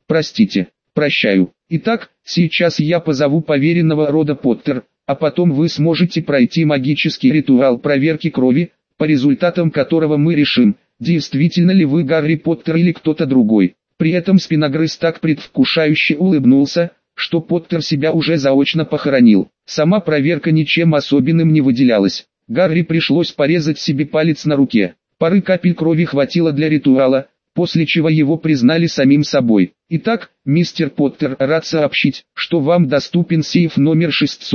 Простите, прощаю. Итак, сейчас я позову поверенного рода Поттер, а потом вы сможете пройти магический ритуал проверки крови, по результатам которого мы решим, действительно ли вы Гарри Поттер или кто-то другой. При этом Спиногрыз так предвкушающе улыбнулся, что Поттер себя уже заочно похоронил. Сама проверка ничем особенным не выделялась. Гарри пришлось порезать себе палец на руке. Пары капель крови хватило для ритуала, после чего его признали самим собой. Итак, мистер Поттер, рад сообщить, что вам доступен сейф номер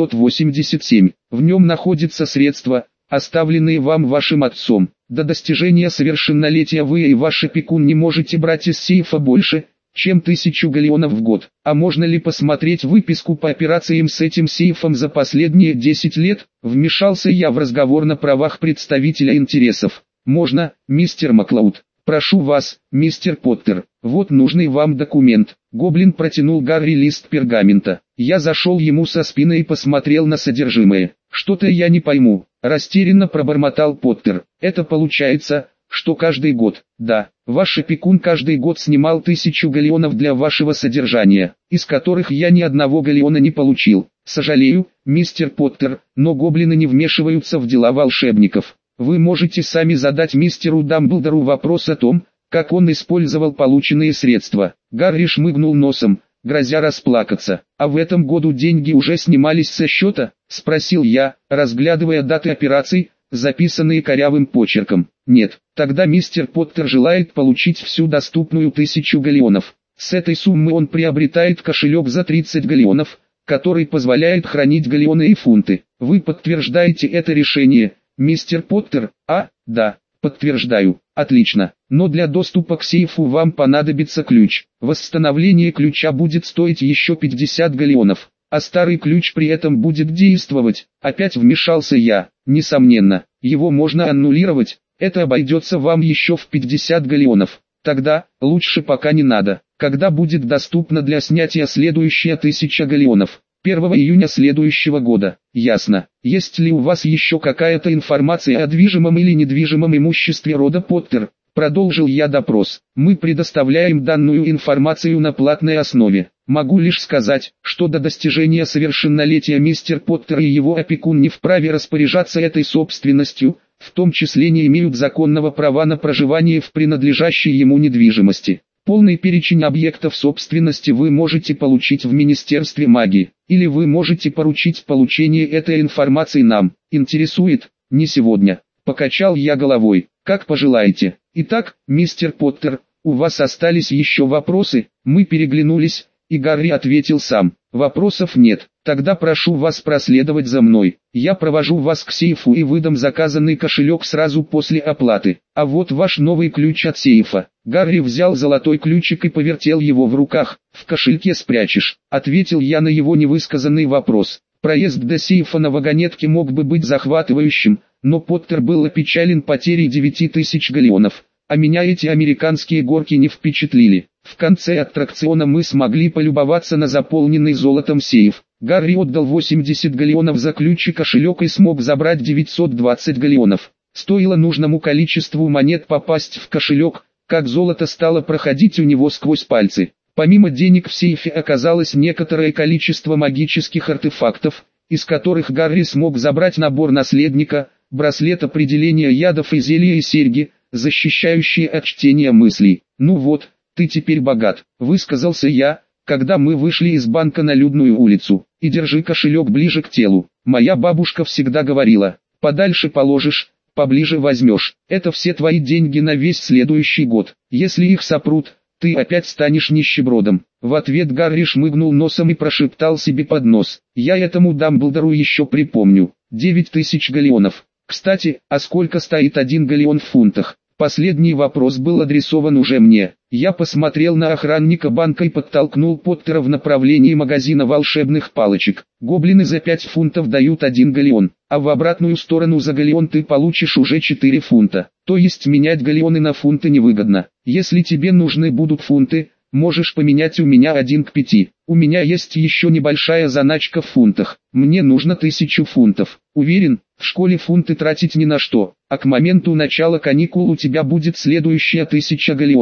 687. В нем находятся средства, оставленные вам вашим отцом. До достижения совершеннолетия вы и ваш опекун не можете брать из сейфа больше, чем 1000 галлеонов в год. А можно ли посмотреть выписку по операциям с этим сейфом за последние 10 лет? Вмешался я в разговор на правах представителя интересов. Можно, мистер Маклауд. Прошу вас, мистер Поттер, вот нужный вам документ. Гоблин протянул Гарри лист пергамента. Я зашел ему со спины и посмотрел на содержимое. Что-то я не пойму. Растерянно пробормотал Поттер. Это получается, что каждый год, да, ваш опекун каждый год снимал 1000 галлеонов для вашего содержания, из которых я ни одного галлеона не получил. Сожалею, мистер Поттер, но гоблины не вмешиваются в дела волшебников. Вы можете сами задать мистеру Дамблдору вопрос о том, как он использовал полученные средства. Гарри шмыгнул носом, грозя расплакаться. А в этом году деньги уже снимались со счета? Спросил я, разглядывая даты операций, записанные корявым почерком. Нет, тогда мистер Поттер желает получить всю доступную 1000 галлеонов. С этой суммы он приобретает кошелек за 30 галлеонов, который позволяет хранить галлеоны и фунты. Вы подтверждаете это решение, мистер Поттер? Да, подтверждаю. Отлично. Но для доступа к сейфу вам понадобится ключ. Восстановление ключа будет стоить еще 50 галлеонов, а старый ключ при этом будет действовать. Опять вмешался я. Несомненно, его можно аннулировать. Это обойдется вам еще в 50 галлеонов. Тогда, лучше пока не надо. Когда будет доступно для снятия следующая 1000 галлеонов? 1 июня следующего года. Ясно. Есть ли у вас еще какая-то информация о движимом или недвижимом имуществе рода Поттер? Продолжил я допрос. Мы предоставляем данную информацию на платной основе. Могу лишь сказать, что до достижения совершеннолетия мистер Поттер и его опекун не вправе распоряжаться этой собственностью, в том числе не имеют законного права на проживание в принадлежащей ему недвижимости. Полный перечень объектов собственности вы можете получить в Министерстве магии, или вы можете поручить получение этой информации нам. Интересует? Не сегодня. Покачал я головой. Как пожелаете. Итак, мистер Поттер, у вас остались еще вопросы? Мы переглянулись, и Гарри ответил сам. Вопросов нет. Тогда прошу вас проследовать за мной. Я провожу вас к сейфу и выдам заказанный кошелек сразу после оплаты. А вот ваш новый ключ от сейфа. Гарри взял золотой ключик и повертел его в руках. В кошельке спрячешь, ответил я на его невысказанный вопрос. Проезд до сейфа на вагонетке мог бы быть захватывающим, но Поттер был опечален потерей 9000 галлеонов, а меня эти американские горки не впечатлили. В конце аттракциона мы смогли полюбоваться на заполненный золотом сейф. Гарри отдал 80 галлеонов за ключ и кошелек и смог забрать 920 галлеонов. Стоило нужному количеству монет попасть в кошелек, как золото стало проходить у него сквозь пальцы. Помимо денег в сейфе оказалось некоторое количество магических артефактов, из которых Гарри смог забрать набор наследника, браслет определения ядов и зелья и серьги, защищающие от чтения мыслей. «Ну вот, ты теперь богат», — высказался я, когда мы вышли из банка на людную улицу. «И держи кошелек ближе к телу. Моя бабушка всегда говорила, подальше положишь, поближе возьмешь. Это все твои деньги на весь следующий год. Если их сопрут, ты опять станешь нищебродом». В ответ Гарри шмыгнул носом и прошептал себе под нос. «Я этому Дамблдору еще припомню. 9000 галлеонов. Кстати, а сколько стоит 1 галлеон в фунтах?» Последний вопрос был адресован уже мне. Я посмотрел на охранника банка и подтолкнул Поттера в направлении магазина волшебных палочек. Гоблины за 5 фунтов дают 1 галлеон, а в обратную сторону за галлеон ты получишь уже 4 фунта. То есть менять галлеоны на фунты невыгодно. Если тебе нужны будут фунты, можешь поменять у меня 1 к 5. У меня есть еще небольшая заначка в фунтах. Мне нужно 1000 фунтов. Уверен, в школе фунты тратить ни на что, а к моменту начала каникул у тебя будет следующая 1000 галлеонов.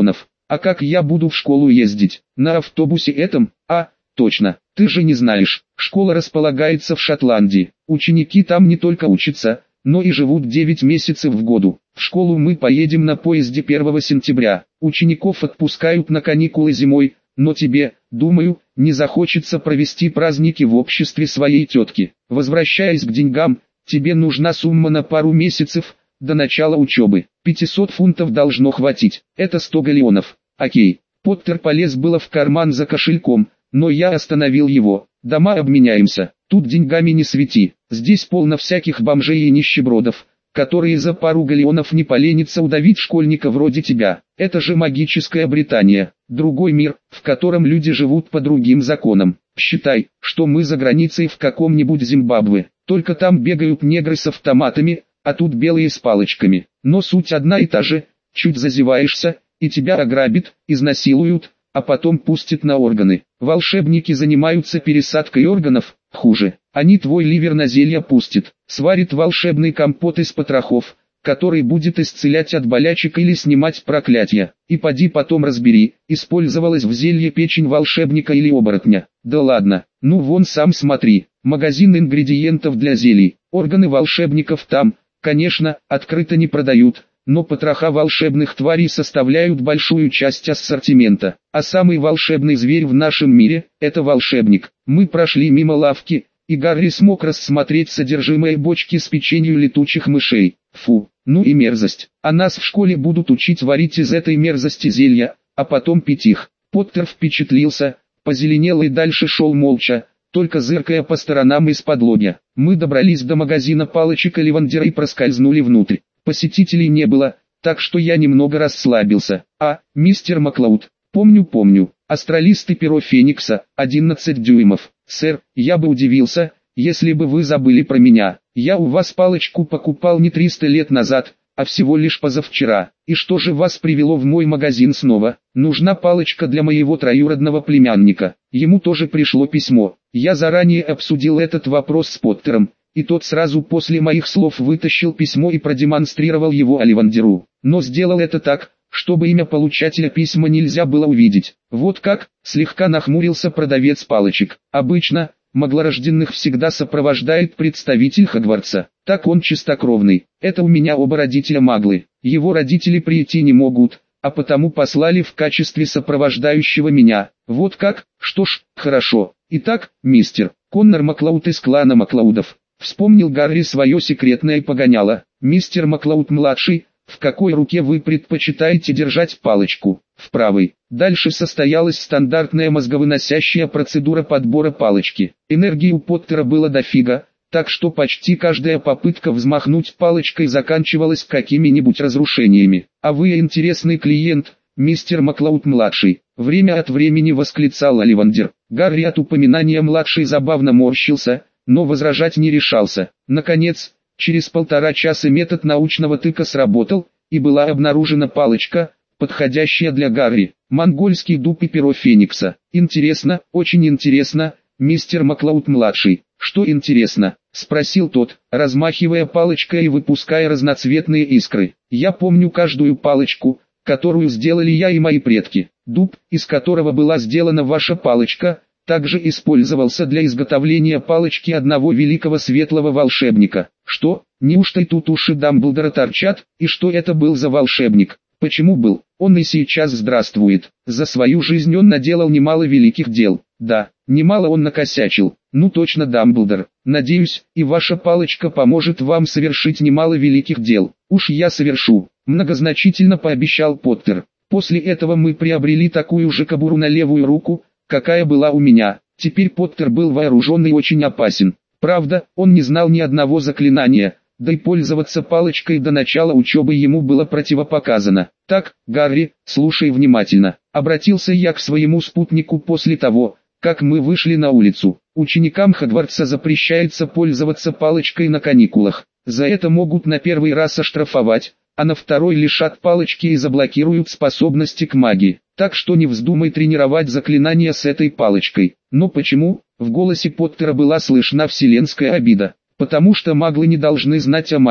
А как я буду в школу ездить? На автобусе этом? А, точно, ты же не знаешь, школа располагается в Шотландии. Ученики там не только учатся, но и живут 9 месяцев в году. В школу мы поедем на поезде 1 сентября. Учеников отпускают на каникулы зимой, но тебе, думаю, не захочется провести праздники в обществе своей тетки. Возвращаясь к деньгам, тебе нужна сумма на пару месяцев, до начала учебы. 500 фунтов должно хватить, это 100 галлеонов. Окей. Поттер полез было в карман за кошельком, но я остановил его. Дома обменяемся, тут деньгами не свети. Здесь полно всяких бомжей и нищебродов, которые за пару галлеонов не поленятся удавить школьника вроде тебя. Это же магическая Британия, другой мир, в котором люди живут по другим законам. Считай, что мы за границей в каком-нибудь Зимбабве, только там бегают негры с автоматами, а тут белые с палочками. Но суть одна и та же, чуть зазеваешься, и тебя ограбят, изнасилуют, а потом пустят на органы. Волшебники занимаются пересадкой органов, хуже. Они твой ливер на зелье пустят, сварит волшебный компот из потрохов, который будет исцелять от болячек или снимать проклятия. И поди потом разбери, использовалась в зелье печень волшебника или оборотня. Да ладно, ну вон сам смотри, магазин ингредиентов для зелий, органы волшебников там, конечно, открыто не продают, но потроха волшебных тварей составляют большую часть ассортимента. А самый волшебный зверь в нашем мире – это волшебник. Мы прошли мимо лавки, и Гарри смог рассмотреть содержимое бочки с печенью летучих мышей. Фу, ну и мерзость. А нас в школе будут учить варить из этой мерзости зелья, а потом пить их. Поттер впечатлился, позеленел и дальше шел молча, только зыркая по сторонам из-под лобья. Мы добрались до магазина палочек Оливандера и проскользнули внутрь. Посетителей не было, так что я немного расслабился. А, мистер Маклауд, помню, астралист и перо Феникса, 11 дюймов. Сэр, я бы удивился, если бы вы забыли про меня. Я у вас палочку покупал не 300 лет назад, а всего лишь позавчера. И что же вас привело в мой магазин снова? Нужна палочка для моего троюродного племянника. Ему тоже пришло письмо. Я заранее обсудил этот вопрос с Поттером, и тот сразу после моих слов вытащил письмо и продемонстрировал его Оливандеру. Но сделал это так, чтобы имя получателя письма нельзя было увидеть. Вот как, слегка нахмурился продавец палочек. Обычно, маглорожденных всегда сопровождает представитель Хогвартса. Так он чистокровный. Это у меня оба родителя маглы. Его родители прийти не могут, а потому послали в качестве сопровождающего меня. Вот как? Что ж, хорошо. Итак, мистер Коннор Маклауд из клана Маклаудов. Вспомнил Гарри свое секретное погоняло. Мистер Маклауд-младший, в какой руке вы предпочитаете держать палочку? В правой. Дальше состоялась стандартная мозговыносящая процедура подбора палочки. Энергии у Поттера было дофига, так что почти каждая попытка взмахнуть палочкой заканчивалась какими-нибудь разрушениями. А вы интересный клиент, мистер Маклауд-младший. Время от времени восклицал Оливандер. Гарри от упоминания младший забавно морщился, но возражать не решался. Наконец, через 1,5 часа метод научного тыка сработал, и была обнаружена палочка, подходящая для Гарри. Монгольский дуб и перо Феникса. Интересно, очень интересно, мистер Маклауд-младший. Что интересно? Спросил тот, размахивая палочкой и выпуская разноцветные искры. Я помню каждую палочку, которую сделали я и мои предки. Дуб, из которого была сделана ваша палочка, также использовался для изготовления палочки одного великого светлого волшебника. Что? Неужто и тут уши Дамблдора торчат? И что это был за волшебник? Почему был? Он и сейчас здравствует. За свою жизнь он наделал немало великих дел. Да, немало он накосячил. Ну точно, Дамблдор. Надеюсь, и ваша палочка поможет вам совершить немало великих дел. Уж я совершу. Многозначительно пообещал Поттер. После этого мы приобрели такую же кобуру на левую руку, какая была у меня. Теперь Поттер был вооружен и очень опасен. Правда, он не знал ни одного заклинания, да и пользоваться палочкой до начала учебы ему было противопоказано. Так, Гарри, слушай внимательно. Обратился я к своему спутнику после того, как мы вышли на улицу. Ученикам Хогвартса запрещается пользоваться палочкой на каникулах. За это могут на первый раз оштрафовать, а на второй лишат палочки и заблокируют способности к магии. Так что не вздумай тренировать заклинания с этой палочкой. Но почему? В голосе Поттера была слышна вселенская обида. Потому что маглы не должны знать о магии.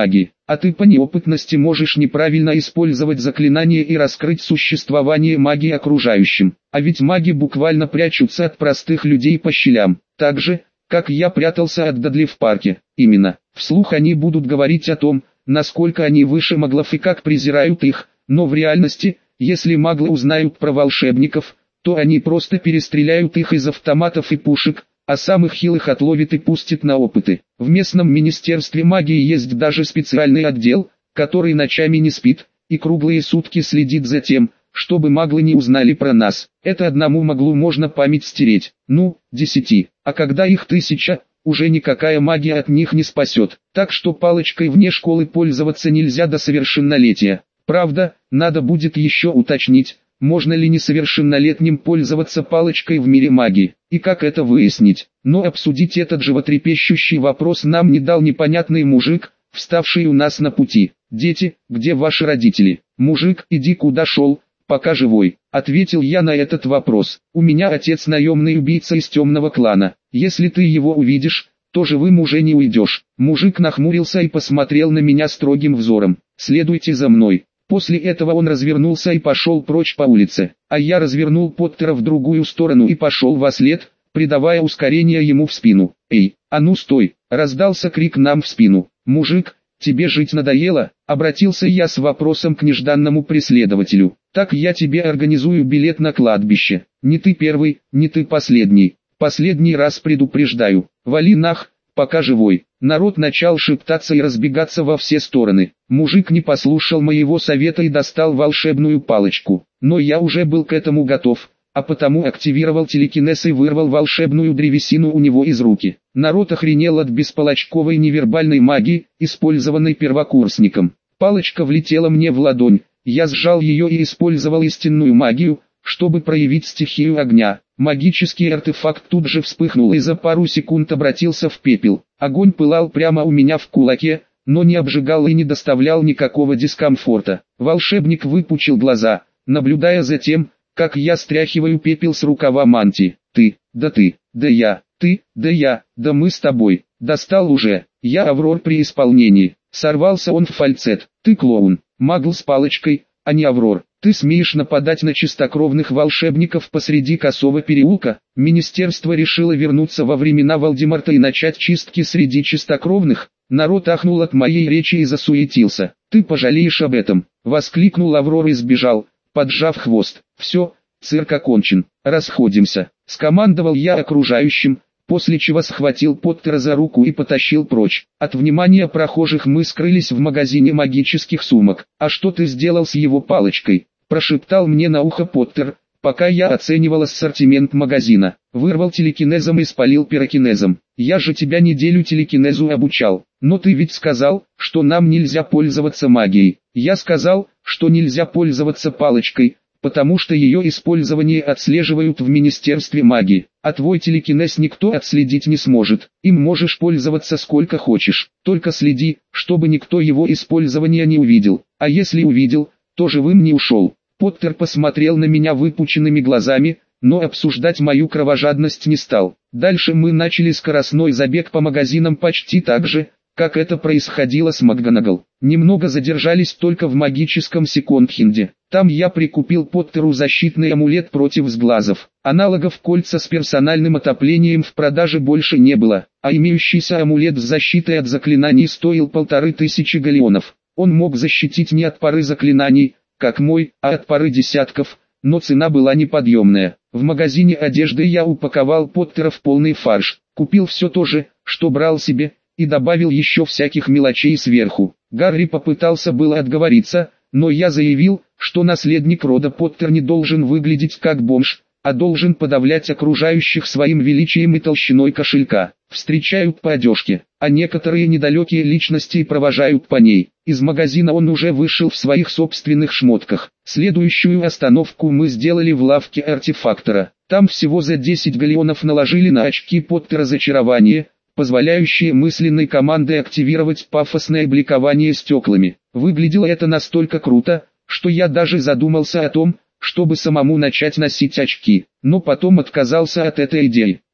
А ты по неопытности можешь неправильно использовать заклинание и раскрыть существование магии окружающим. А ведь маги буквально прячутся от простых людей по щелям. Так же, как я прятался от Дадли в парке. Именно. Вслух они будут говорить о том, насколько они выше маглов и как презирают их. Но в реальности, если маглы узнают про волшебников, то они просто перестреляют их из автоматов и пушек, а самых хилых отловит и пустит на опыты. В местном министерстве магии есть даже специальный отдел, который ночами не спит, и круглые сутки следит за тем, чтобы маглы не узнали про нас. Это одному маглу можно память стереть. 10. А когда их 1000, уже никакая магия от них не спасет. Так что палочкой вне школы пользоваться нельзя до совершеннолетия. Правда, надо будет еще уточнить, можно ли несовершеннолетним пользоваться палочкой в мире магии, и как это выяснить. Но обсудить этот животрепещущий вопрос нам не дал непонятный мужик, вставший у нас на пути. «Дети, где ваши родители?» «Мужик, иди куда шел, пока живой», — ответил я на этот вопрос. «У меня отец наемный убийца из темного клана. Если ты его увидишь, то живым уже не уйдешь». Мужик нахмурился и посмотрел на меня строгим взором. «Следуйте за мной». После этого он развернулся и пошел прочь по улице, а я развернул Поттера в другую сторону и пошел вослед, придавая ускорение ему в спину. «Эй, а ну стой!» — раздался крик нам в спину. «Мужик, тебе жить надоело?» — обратился я с вопросом к нежданному преследователю. «Так я тебе организую билет на кладбище. Не ты первый, не ты последний. Последний раз предупреждаю. Вали нах, пока живой». Народ начал шептаться и разбегаться во все стороны. Мужик не послушал моего совета и достал волшебную палочку. Но я уже был к этому готов, а потому активировал телекинез и вырвал волшебную древесину у него из руки. Народ охренел от беспалочковой невербальной магии, использованной первокурсником. Палочка влетела мне в ладонь, я сжал ее и использовал истинную магию, чтобы проявить стихию огня. Магический артефакт тут же вспыхнул и за пару секунд обратился в пепел. Огонь пылал прямо у меня в кулаке, но не обжигал и не доставлял никакого дискомфорта. Волшебник выпучил глаза, наблюдая за тем, как я стряхиваю пепел с рукава мантии. «Ты, да я, ты, да я, да мы с тобой, достал уже, я Аврор при исполнении». Сорвался он в фальцет. «Ты клоун, магл с палочкой, а не Аврор. Ты смеешь нападать на чистокровных волшебников посреди косого переулка?» Министерство решило вернуться во времена Волдеморта и начать чистки среди чистокровных. Народ ахнул от моей речи и засуетился. «Ты пожалеешь об этом!» — воскликнул Аврор и сбежал, поджав хвост. «Все, цирк окончен, расходимся!» — скомандовал я окружающим, после чего схватил Поттера за руку и потащил прочь. От внимания прохожих мы скрылись в магазине магических сумок. «А что ты сделал с его палочкой?» — прошептал мне на ухо Поттер, пока я оценивал ассортимент магазина. «Вырвал телекинезом и спалил пирокинезом. Я же тебя неделю телекинезу обучал. Но ты ведь сказал, что нам нельзя пользоваться магией». «Я сказал, что нельзя пользоваться палочкой, потому что ее использование отслеживают в Министерстве магии, а твой телекинез никто отследить не сможет. Им можешь пользоваться сколько хочешь, только следи, чтобы никто его использования не увидел, а если увидел, то живым не ушел». Поттер посмотрел на меня выпученными глазами, но обсуждать мою кровожадность не стал. Дальше мы начали скоростной забег по магазинам почти так же, как это происходило с МакГонагал. Немного задержались только в магическом секонд-хенде. Там я прикупил Поттеру защитный амулет против сглазов. Аналогов кольца с персональным отоплением в продаже больше не было, а имеющийся амулет с защитой от заклинаний стоил 1500 галеонов. Он мог защитить не от пары заклинаний, как мой, а от пары десятков, но цена была неподъемная. В магазине одежды я упаковал Поттера в полный фарш, купил все то же, что брал себе, и добавил еще всяких мелочей сверху. Гарри попытался было отговориться, но я заявил, что наследник рода Поттер не должен выглядеть как бомж, а должен подавлять окружающих своим величием и толщиной кошелька. Встречают по одежке, а некоторые недалекие личности провожают по ней. Из магазина он уже вышел в своих собственных шмотках. Следующую остановку мы сделали в лавке артефактора. Там всего за 10 галеонов наложили на очки Поттера зачарование, позволяющие мысленной командой активировать пафосное бликование стеклами. Выглядело это настолько круто, что я даже задумался о том, чтобы самому начать носить очки, но потом отказался от этой идеи.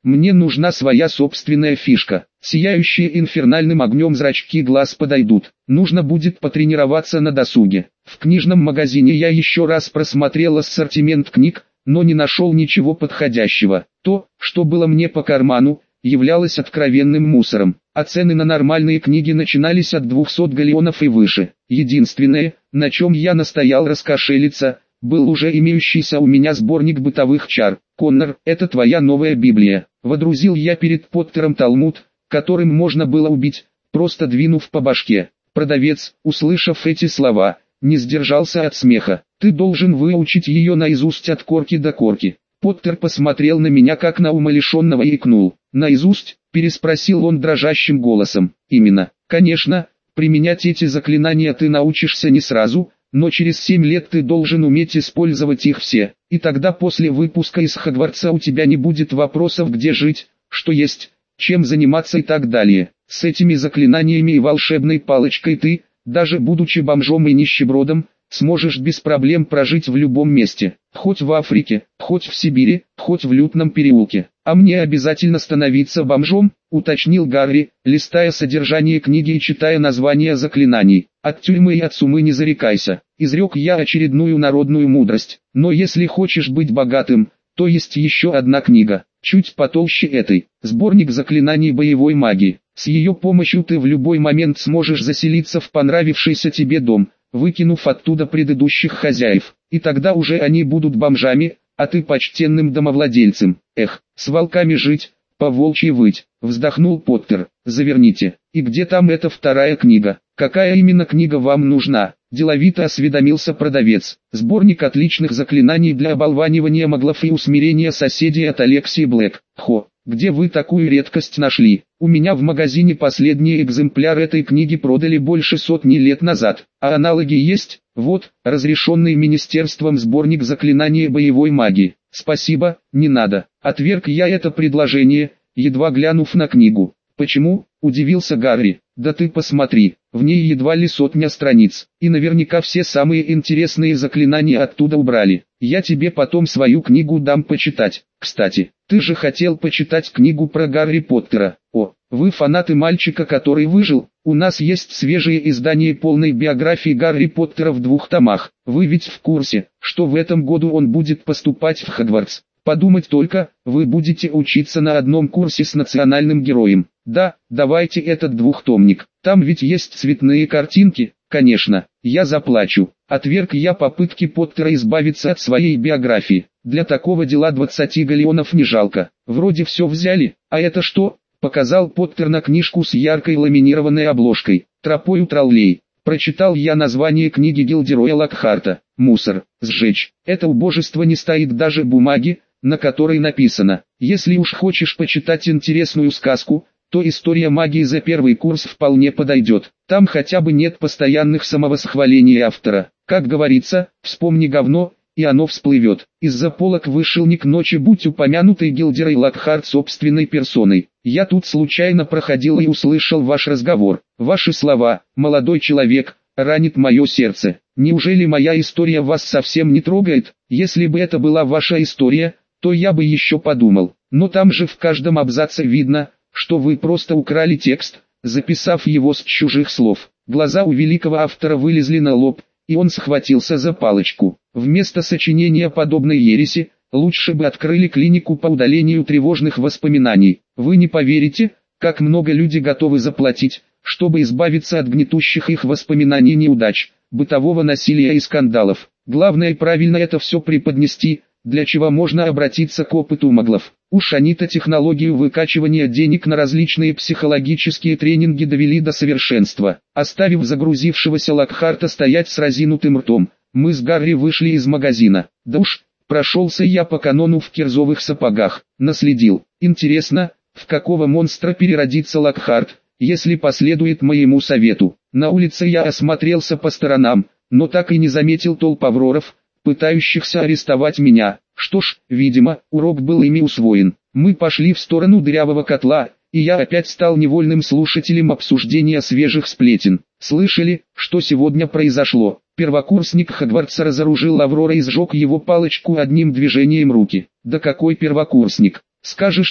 Мне нужна своя собственная фишка. Сияющие инфернальным огнем зрачки глаз подойдут. Нужно будет потренироваться на досуге. В книжном магазине я еще раз просмотрел ассортимент книг, но не нашел ничего подходящего. То, что было мне по карману, являлось откровенным мусором, а цены на нормальные книги начинались от 200 галеонов и выше. Единственное, на чем я настоял раскошелиться, был уже имеющийся у меня сборник бытовых чар. «Коннор, это твоя новая Библия». Водрузил я перед Поттером талмуд, которым можно было убить, просто двинув по башке. Продавец, услышав эти слова, не сдержался от смеха. «Ты должен выучить ее наизусть от корки до корки». Поттер посмотрел на меня как на умалишенного и икнул. «Наизусть?» – переспросил он дрожащим голосом. «Именно. Конечно, применять эти заклинания ты научишься не сразу, но через 7 лет ты должен уметь использовать их все. И тогда после выпуска из Хогвартса у тебя не будет вопросов, где жить, что есть, чем заниматься и так далее. С этими заклинаниями и волшебной палочкой ты, даже будучи бомжом и нищебродом, сможешь без проблем прожить в любом месте, хоть в Африке, хоть в Сибири, хоть в лютном переулке. А мне обязательно становиться бомжом?» — уточнил Гарри, листая содержание книги и читая названия заклинаний. «От тюрьмы и от сумы не зарекайся», — изрек я очередную народную мудрость. «Но если хочешь быть богатым, то есть еще одна книга, чуть потолще этой, сборник заклинаний боевой магии. С ее помощью ты в любой момент сможешь заселиться в понравившийся тебе дом, выкинув оттуда предыдущих хозяев, и тогда уже они будут бомжами, а ты почтенным домовладельцем. Эх, с волками жить, по волчьи выть», — вздохнул Поттер. «Заверните, и где там эта вторая книга? Какая именно книга вам нужна?» — деловито осведомился продавец. «Сборник отличных заклинаний для оболванивания маглов и усмирения соседей от Алексии Блэк». «Хо, где вы такую редкость нашли? У меня в магазине последний экземпляр этой книги продали больше сотни лет назад, а аналоги есть? Вот, разрешенный министерством сборник заклинаний боевой магии». «Спасибо, не надо», — отверг я это предложение, едва глянув на книгу. «Почему?» — удивился Гарри. «Да ты посмотри, в ней едва ли 100 страниц, и наверняка все самые интересные заклинания оттуда убрали. Я тебе потом свою книгу дам почитать. Кстати, ты же хотел почитать книгу про Гарри Поттера. О, вы фанаты мальчика, который выжил? У нас есть свежее издание полной биографии Гарри Поттера в 2 томах. Вы ведь в курсе, что в этом году он будет поступать в Хогвартс? Подумать только, вы будете учиться на одном курсе с национальным героем. Да, давайте этот 2-томник. Там ведь есть цветные картинки». «Конечно, я заплачу», — отверг я попытки Поттера избавиться от своей биографии. «Для такого дела 20 галеонов не жалко. Вроде все взяли, а это что?» — показал Поттер на книжку с яркой ламинированной обложкой. «Тропою троллей». Прочитал я название книги Гилдероя Локхарта. «Мусор. Сжечь». Это убожество не стоит даже бумаги, на которой написано: «Если уж хочешь почитать интересную сказку, то история магии за первый курс вполне подойдет. Там хотя бы нет постоянных самовосхвалений автора. Как говорится, вспомни говно, и оно всплывет». Из-за полок вышел не к ночи будь упомянутый Гилдерой Локхарт собственной персоной. «Я тут случайно проходил и услышал ваш разговор. Ваши слова, молодой человек, ранит мое сердце. Неужели моя история вас совсем не трогает? Если бы это была ваша история, то я бы еще подумал. Но там же в каждом абзаце видно, что вы просто украли текст, записав его с чужих слов». Глаза у великого автора вылезли на лоб, и он схватился за палочку. «Вместо сочинения подобной ереси, лучше бы открыли клинику по удалению тревожных воспоминаний. Вы не поверите, как много люди готовы заплатить, чтобы избавиться от гнетущих их воспоминаний неудач, бытового насилия и скандалов. Главное правильно это все преподнести, для чего можно обратиться к опыту маглов. Уж они-то технологию выкачивания денег на различные психологические тренинги довели до совершенства». Оставив загрузившегося Локхарта стоять с разинутым ртом, мы с Гарри вышли из магазина. Да уж, прошелся я по канону в кирзовых сапогах, наследил. Интересно, в какого монстра переродится Локхарт, если последует моему совету. На улице я осмотрелся по сторонам, но так и не заметил толп авроров, пытающихся арестовать меня. Что ж, видимо, урок был ими усвоен. Мы пошли в сторону дырявого котла, и я опять стал невольным слушателем обсуждения свежих сплетен. «Слышали, что сегодня произошло?» Первокурсник Хогвартса разоружил Аврора и сжег его палочку одним движением руки. «Да какой первокурсник? Скажешь тоже.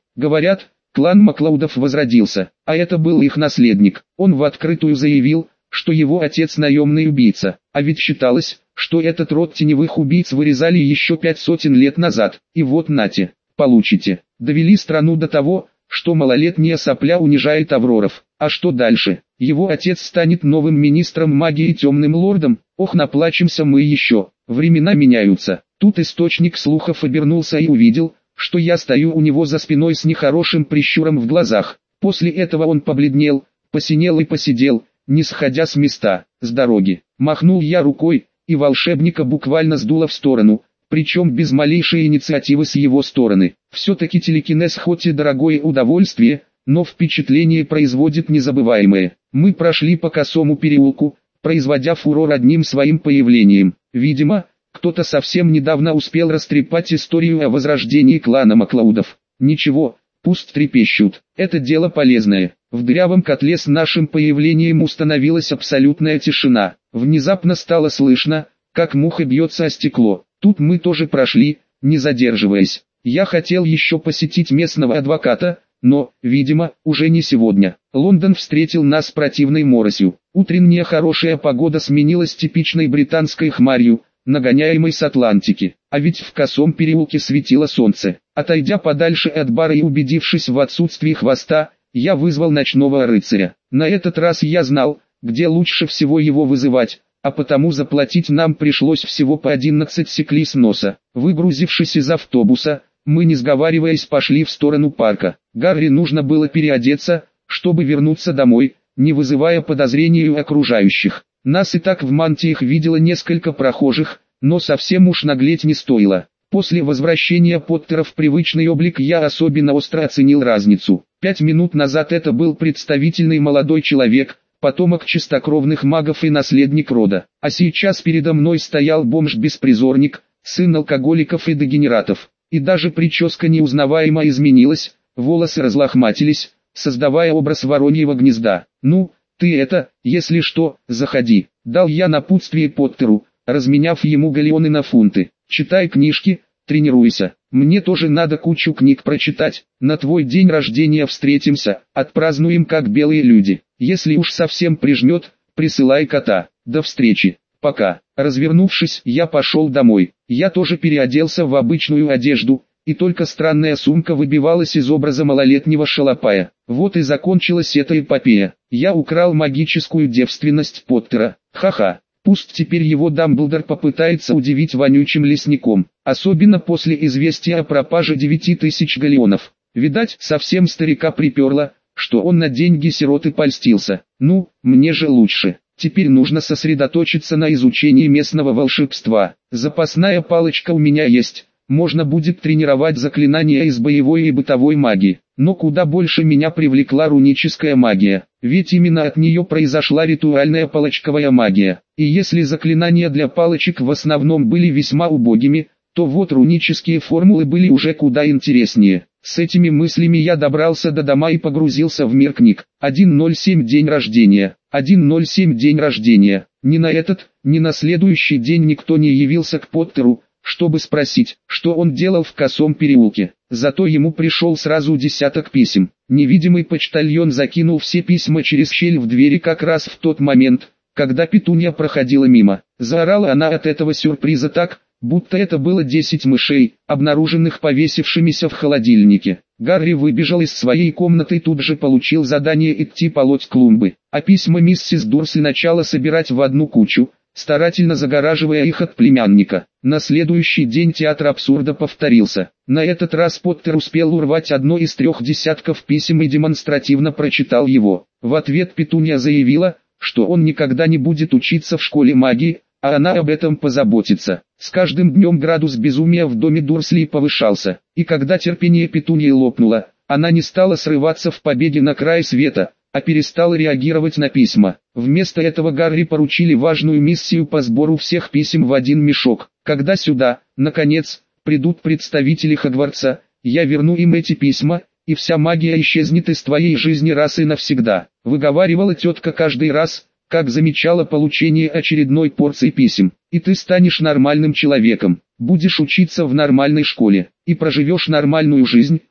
Говорят, клан Маклаудов возродился, а это был их наследник. Он в открытую заявил, что его отец наемный убийца, а ведь считалось, что этот род теневых убийц вырезали еще 500 лет назад. И вот нате, получите. Довели страну до того, что малолетняя сопля унижает Авроров. А что дальше? Его отец станет новым министром магии и темным лордом? Ох, наплачемся мы еще. Времена меняются. Тут источник слухов обернулся и увидел, что я стою у него за спиной с нехорошим прищуром в глазах. После этого он побледнел, посинел и посидел, не сходя с места. С дороги. Махнул я рукой, и волшебника буквально сдуло в сторону, причем без малейшей инициативы с его стороны. Все-таки телекинез хоть и дорогое удовольствие, но впечатление производит незабываемое. Мы прошли по косому переулку, производя фурор одним своим появлением. Видимо, кто-то совсем недавно успел растрепать историю о возрождении клана Маклаудов. Ничего, пусть трепещут, это дело полезное. В дырявом котле с нашим появлением установилась абсолютная тишина. Внезапно стало слышно, как муха бьется о стекло. Тут мы тоже прошли, не задерживаясь. Я хотел еще посетить местного адвоката, но, видимо, уже не сегодня. Лондон встретил нас противной моросью. Утренняя хорошая погода сменилась типичной британской хмарью, нагоняемой с Атлантики. А ведь в косом переулке светило солнце. Отойдя подальше от бара и убедившись в отсутствии хвоста, я вызвал ночного рыцаря. На этот раз я знал, где лучше всего его вызывать, а потому заплатить нам пришлось всего по 11 секлей с носа. Выгрузившись из автобуса, мы не сговариваясь пошли в сторону парка. Гарри нужно было переодеться, чтобы вернуться домой, не вызывая подозрений у окружающих. Нас и так в мантиях видело несколько прохожих, но совсем уж наглеть не стоило. После возвращения Поттера в привычный облик я особенно остро оценил разницу. 5 минут назад это был представительный молодой человек, потомок чистокровных магов и наследник рода. А сейчас передо мной стоял бомж-беспризорник, сын алкоголиков и дегенератов. И даже прическа неузнаваемо изменилась, волосы разлохматились, создавая образ вороньего гнезда. «Ну, ты это, если что, заходи», — дал я напутствие Поттеру, разменяв ему галеоны на фунты. «Читай книжки, тренируйся. Мне тоже надо кучу книг прочитать. На твой день рождения встретимся, отпразднуем как белые люди. Если уж совсем прижмет, присылай кота. До встречи. Пока». Развернувшись, я пошел домой. Я тоже переоделся в обычную одежду, и только странная сумка выбивалась из образа малолетнего шалопая. Вот и закончилась эта эпопея. Я украл магическую девственность Поттера. Ха-ха. Пусть теперь его Дамблдор попытается удивить вонючим лесником, особенно после известия о пропаже 9000 галеонов. Видать, совсем старика приперло, что он на деньги сироты польстился. Ну, мне же лучше. Теперь нужно сосредоточиться на изучении местного волшебства. Запасная палочка у меня есть. Можно будет тренировать заклинания из боевой и бытовой магии. Но куда больше меня привлекла руническая магия. Ведь именно от нее произошла ритуальная палочковая магия. И если заклинания для палочек в основном были весьма убогими, то вот рунические формулы были уже куда интереснее. С этими мыслями я добрался до дома и погрузился в мир книг. 107 день рождения. 107 день рождения. Ни на этот, ни на следующий день никто не явился к Поттеру, чтобы спросить, что он делал в косом переулке. Зато ему пришел сразу десяток писем. Невидимый почтальон закинул все письма через щель в двери как раз в тот момент, когда Петунья проходила мимо. Заорала она от этого сюрприза так, будто это было 10 мышей, обнаруженных повесившимися в холодильнике. Гарри выбежал из своей комнаты и тут же получил задание идти полоть клумбы, а письма миссис Дурсли начала собирать в одну кучу, старательно загораживая их от племянника. На следующий день театр абсурда повторился. На этот раз Поттер успел урвать одно из 3 десятков писем и демонстративно прочитал его. В ответ Петунья заявила, что он никогда не будет учиться в школе магии, а она об этом позаботится. С каждым днем градус безумия в доме Дурсли повышался, и когда терпение Петуньи лопнуло, она не стала срываться в побеге на край света, а перестала реагировать на письма. Вместо этого Гарри поручили важную миссию по сбору всех писем в один мешок. Когда сюда, наконец, придут представители Хогвартса, я верну им эти письма, и вся магия исчезнет из твоей жизни раз и навсегда, выговаривала тетка каждый раз, как замечала получение очередной порции писем. И ты станешь нормальным человеком, будешь учиться в нормальной школе, и проживешь нормальную жизнь,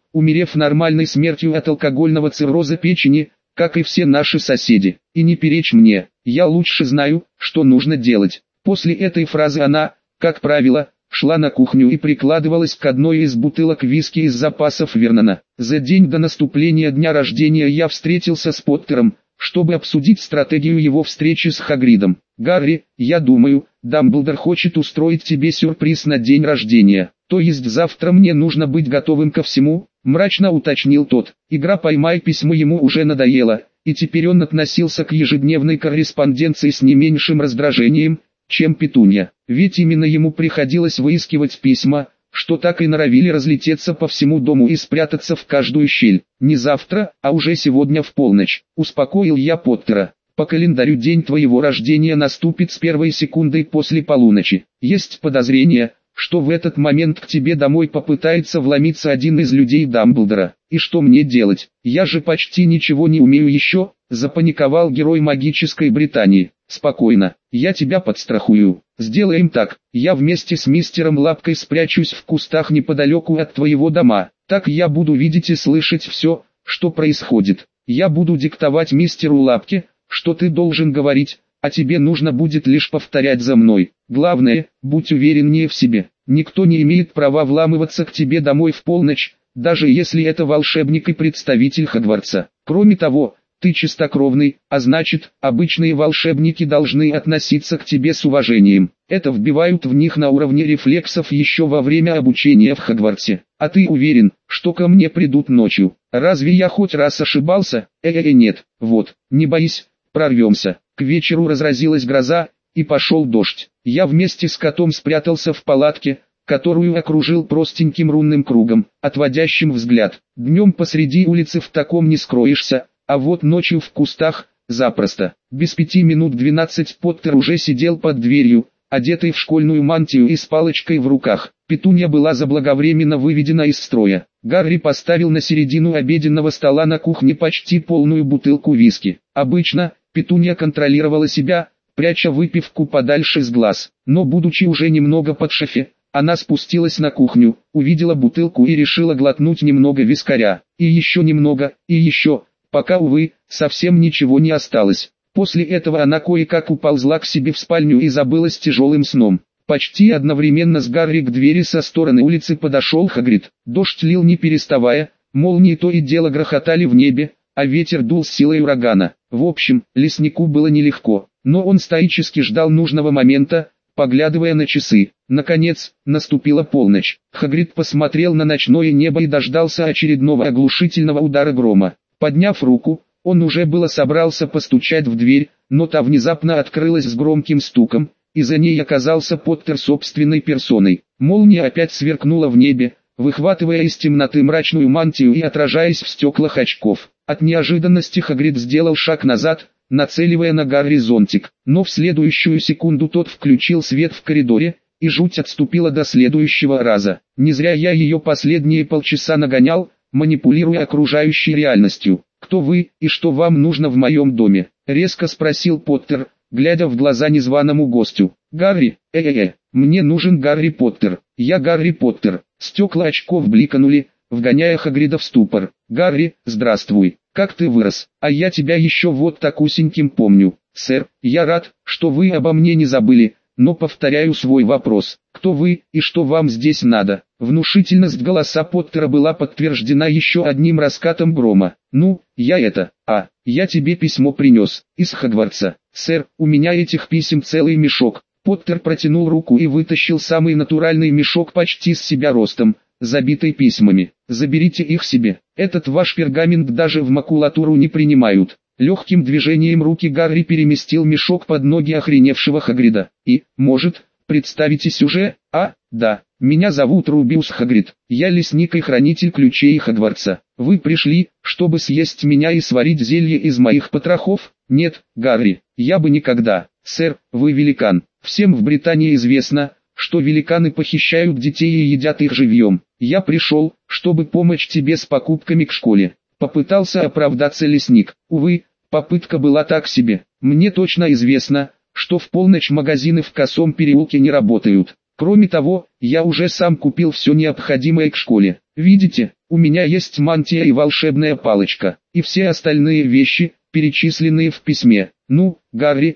умерев нормальной смертью от алкогольного цирроза печени, как и все наши соседи. И не перечь мне, я лучше знаю, что нужно делать. После этой фразы она, как правило, шла на кухню и прикладывалась к одной из бутылок виски из запасов Вернона. За день до наступления дня рождения я встретился с Поттером, чтобы обсудить стратегию его встречи с Хагридом. «Гарри, я думаю, Дамблдор хочет устроить тебе сюрприз на день рождения. То есть завтра мне нужно быть готовым ко всему?» – мрачно уточнил тот. Игра «Поймай письмо» ему уже надоела, и теперь он относился к ежедневной корреспонденции с не меньшим раздражением, чем Петунья. Ведь именно ему приходилось выискивать письма, что так и норовили разлететься по всему дому и спрятаться в каждую щель. «Не завтра, а уже сегодня в полночь», – успокоил я Поттера. «По календарю день твоего рождения наступит с первой секундой после полуночи. Есть подозрение, что в этот момент к тебе домой попытается вломиться один из людей Дамблдора. И что мне делать? Я же почти ничего не умею еще», – запаниковал герой магической Британии. «Спокойно, я тебя подстрахую. Сделаем так, я вместе с мистером Лапкой спрячусь в кустах неподалеку от твоего дома. Так я буду видеть и слышать все, что происходит. Я буду диктовать мистеру Лапке, что ты должен говорить, а тебе нужно будет лишь повторять за мной. Главное, будь увереннее в себе. Никто не имеет права вламываться к тебе домой в полночь, даже если это волшебник и представитель Хогвартса. Кроме того, ты чистокровный, а значит, обычные волшебники должны относиться к тебе с уважением. Это вбивают в них на уровне рефлексов еще во время обучения в Хогвартсе. А ты уверен, что ко мне придут ночью? Разве я хоть раз ошибался? Нет. Вот, не боись, прорвемся. К вечеру разразилась гроза, и пошел дождь. Я вместе с котом спрятался в палатке, которую окружил простеньким рунным кругом, отводящим взгляд. Днем посреди улицы в таком не скроешься, а вот ночью в кустах – запросто. Без 5 минут 12 Поттер уже сидел под дверью, одетый в школьную мантию и с палочкой в руках. Петунья была заблаговременно выведена из строя. Гарри поставил на середину обеденного стола на кухне почти полную бутылку виски. Обычно, Петунья контролировала себя, пряча выпивку подальше с глаз. Но будучи уже немного под шофе, она спустилась на кухню, увидела бутылку и решила глотнуть немного вискаря. И еще немного, и еще, пока, увы, совсем ничего не осталось. После этого она кое-как уползла к себе в спальню и забылась тяжелым сном. Почти одновременно с Гарри к двери со стороны улицы подошел Хагрид. Дождь лил не переставая, молнии то и дело грохотали в небе, а ветер дул с силой урагана. В общем, леснику было нелегко, но он стоически ждал нужного момента, поглядывая на часы. Наконец, наступила полночь. Хагрид посмотрел на ночное небо и дождался очередного оглушительного удара грома. Подняв руку, он уже было собрался постучать в дверь, но та внезапно открылась с громким стуком, и за ней оказался Поттер собственной персоной. Молния опять сверкнула в небе, выхватывая из темноты мрачную мантию и отражаясь в стеклах очков. От неожиданности Хагрид сделал шаг назад, нацеливая на Гарри зонтик, но в следующую секунду тот включил свет в коридоре, и жуть отступила до следующего раза. Не зря я ее последние полчаса нагонял, манипулируя окружающей реальностью. «Кто вы, и что вам нужно в моем доме?» — резко спросил Поттер, глядя в глаза незваному гостю. «Гарри, мне нужен Гарри Поттер, я Гарри Поттер». Стекла очков бликанули, вгоняя Хагрида в ступор. «Гарри, здравствуй, как ты вырос, а я тебя еще вот такусеньким помню. Сэр, я рад, что вы обо мне не забыли, но повторяю свой вопрос. Кто вы, и что вам здесь надо?» Внушительность голоса Поттера была подтверждена еще одним раскатом грома. «Ну, я тебе письмо принес, из Хогвартса. Сэр, у меня этих писем целый мешок». Поттер протянул руку и вытащил самый натуральный мешок почти с себя ростом, забитый письмами. «Заберите их себе, этот ваш пергамент даже в макулатуру не принимают». Легким движением руки Гарри переместил мешок под ноги охреневшего Хагрида. «И, может, представитесь уже?» «Да, меня зовут Рубиус Хагрид, я лесник и хранитель ключей Хогвартса. Вы пришли, чтобы съесть меня и сварить зелье из моих потрохов?» «Нет, Гарри, я бы никогда. Сэр, вы великан. Всем в Британии известно, что великаны похищают детей и едят их живьем. Я пришел, чтобы помочь тебе с покупками к школе». Попытался оправдаться лесник. Увы, попытка была так себе. Мне точно известно, что в полночь магазины в Косом переулке не работают. Кроме того, я уже сам купил все необходимое к школе. Видите, У меня есть мантия и волшебная палочка, и все остальные вещи, перечисленные в письме. Ну, Гарри,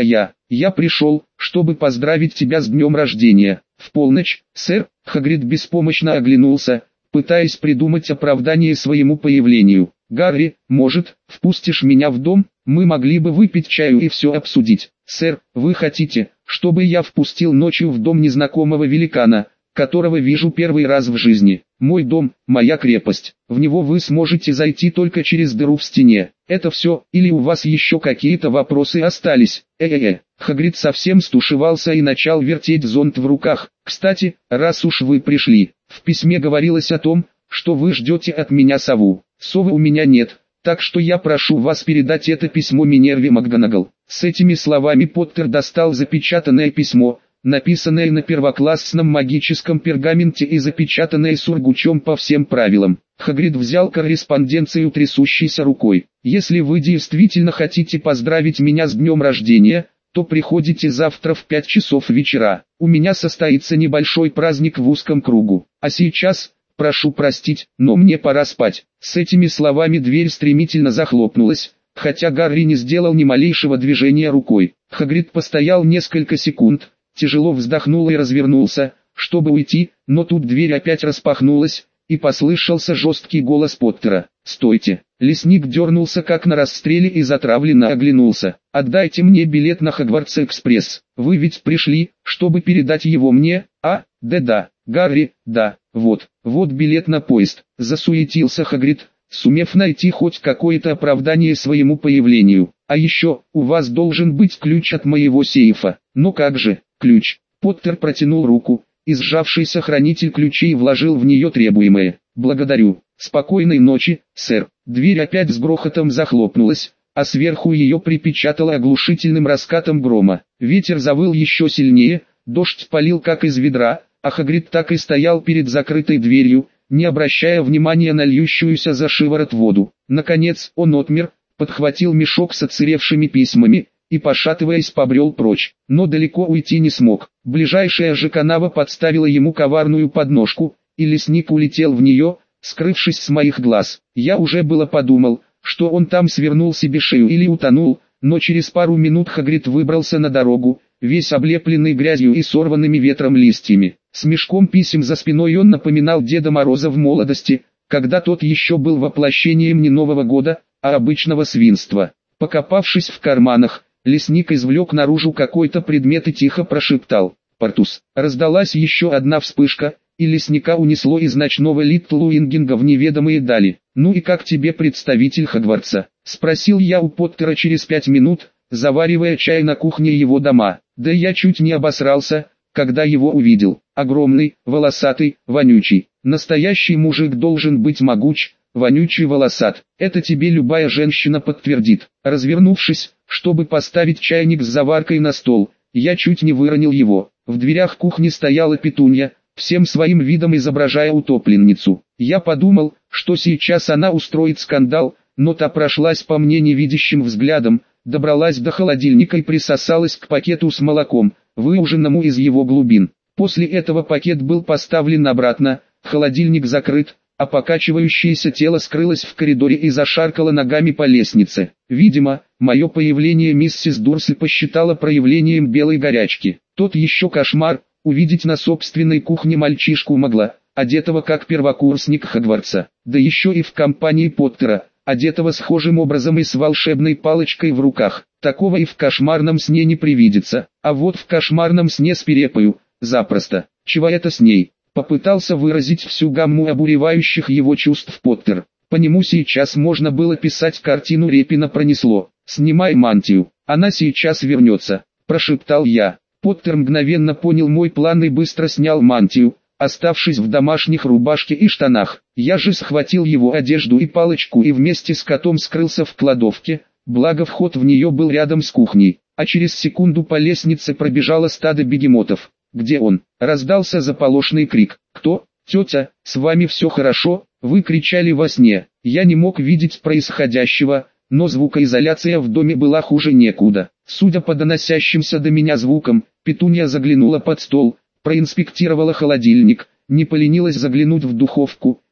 я пришел, чтобы поздравить тебя с днем рождения. В полночь, сэр. Хагрид беспомощно оглянулся, пытаясь придумать оправдание своему появлению. Гарри, может, впустишь меня в дом? Мы могли бы выпить чаю и все обсудить. Сэр, вы хотите, чтобы я впустил ночью в дом незнакомого великана, которого вижу первый раз в жизни? Мой дом, моя крепость. В него вы сможете зайти только через дыру в стене. Это все, или у вас еще какие-то вопросы остались? Хагрид совсем стушевался и начал вертеть зонт в руках. Кстати, раз уж вы пришли, в письме говорилось о том, что вы ждете от меня сову. Совы у меня нет, так что я прошу вас передать это письмо Минерве МакГонагал. С этими словами Поттер достал запечатанное письмо, написанное на первоклассном магическом пергаменте и запечатанное сургучом по всем правилам. Хагрид взял корреспонденцию трясущейся рукой. «Если вы действительно хотите поздравить меня с днем рождения, то приходите завтра в 5 часов вечера. У меня состоится небольшой праздник в узком кругу. А сейчас, прошу простить, но мне пора спать». С этими словами дверь стремительно захлопнулась, хотя Гарри не сделал ни малейшего движения рукой. Хагрид постоял несколько секунд, тяжело вздохнул и развернулся, чтобы уйти, но тут дверь опять распахнулась, и послышался жесткий голос Поттера. «Стойте!» Лесник дернулся как на расстреле и затравленно оглянулся. «Отдайте мне билет на Хогвартс-экспресс. Вы ведь пришли, чтобы передать его мне, а? Да, Гарри, да, вот билет на поезд». Засуетился Хагрид, сумев найти хоть какое-то оправдание своему появлению. «А еще, у вас должен быть ключ от моего сейфа». «Ну как же, ключ?» Поттер протянул руку, и сжавшийся хранитель ключей вложил в нее требуемое. «Благодарю. Спокойной ночи, сэр». Дверь опять с грохотом захлопнулась, а сверху ее припечатало оглушительным раскатом грома. Ветер завыл еще сильнее, дождь полил как из ведра, а Хагрид так и стоял перед закрытой дверью, не обращая внимания на льющуюся за шиворот воду. Наконец он отмер, подхватил мешок с отсыревшими письмами и, пошатываясь, побрел прочь, но далеко уйти не смог. Ближайшая же канава подставила ему коварную подножку, и лесник улетел в нее, скрывшись с моих глаз. Я уже было подумал, что он там свернул себе шею или утонул, но через пару минут Хагрид выбрался на дорогу, весь облепленный грязью и сорванными ветром листьями. С мешком писем за спиной он напоминал Деда Мороза в молодости, когда тот еще был воплощением не Нового года, а обычного свинства. Покопавшись в карманах, лесник извлек наружу какой-то предмет и тихо прошептал: «Портус». Раздалась еще одна вспышка, и лесника унесло из ночного Литлуингинга в неведомые дали. «Ну и как тебе представитель Хогвартса?» — спросил я у Поттера через 5 минут, заваривая чай на кухне его дома. Да я чуть не обосрался, когда его увидел. Огромный, волосатый, вонючий. Настоящий мужик должен быть могуч, вонючий, волосат. Это тебе любая женщина подтвердит. Развернувшись, чтобы поставить чайник с заваркой на стол, я чуть не выронил его. В дверях кухни стояла Петунья, всем своим видом изображая утопленницу. Я подумал, что сейчас она устроит скандал, но та прошлась по мне невидящим взглядом, добралась до холодильника и присосалась к пакету с молоком, выуженному из его глубин. После этого пакет был поставлен обратно, холодильник закрыт, а покачивающееся тело скрылось в коридоре и зашаркало ногами по лестнице. Видимо, мое появление миссис Дурсли посчитала проявлением белой горячки. Тот еще кошмар, увидеть на собственной кухне мальчишку могла, одетого как первокурсник Хогвартса, да еще и в компании Поттера, одетого схожим образом и с волшебной палочкой в руках. Такого и в кошмарном сне не привидится, а вот в кошмарном сне с Перепою, запросто. Чего это с ней? Попытался выразить всю гамму обуревающих его чувств Поттер. По нему сейчас можно было писать картину Репина пронесло. «Снимай мантию, она сейчас вернется», – прошептал я. Поттер мгновенно понял мой план и быстро снял мантию, оставшись в домашних рубашке и штанах. Я же схватил его одежду и палочку и вместе с котом скрылся в кладовке, благо вход в нее был рядом с кухней, а через секунду по лестнице пробежало стадо бегемотов. «Где он?» — раздался заполошный крик. «Кто? Тетя, с вами все хорошо?» — вы кричали во сне. Я не мог видеть происходящего, но звукоизоляция в доме была хуже некуда. Судя по доносящимся до меня звукам, Петунья заглянула под стол, проинспектировала холодильник, не поленилась заглянуть в духовку,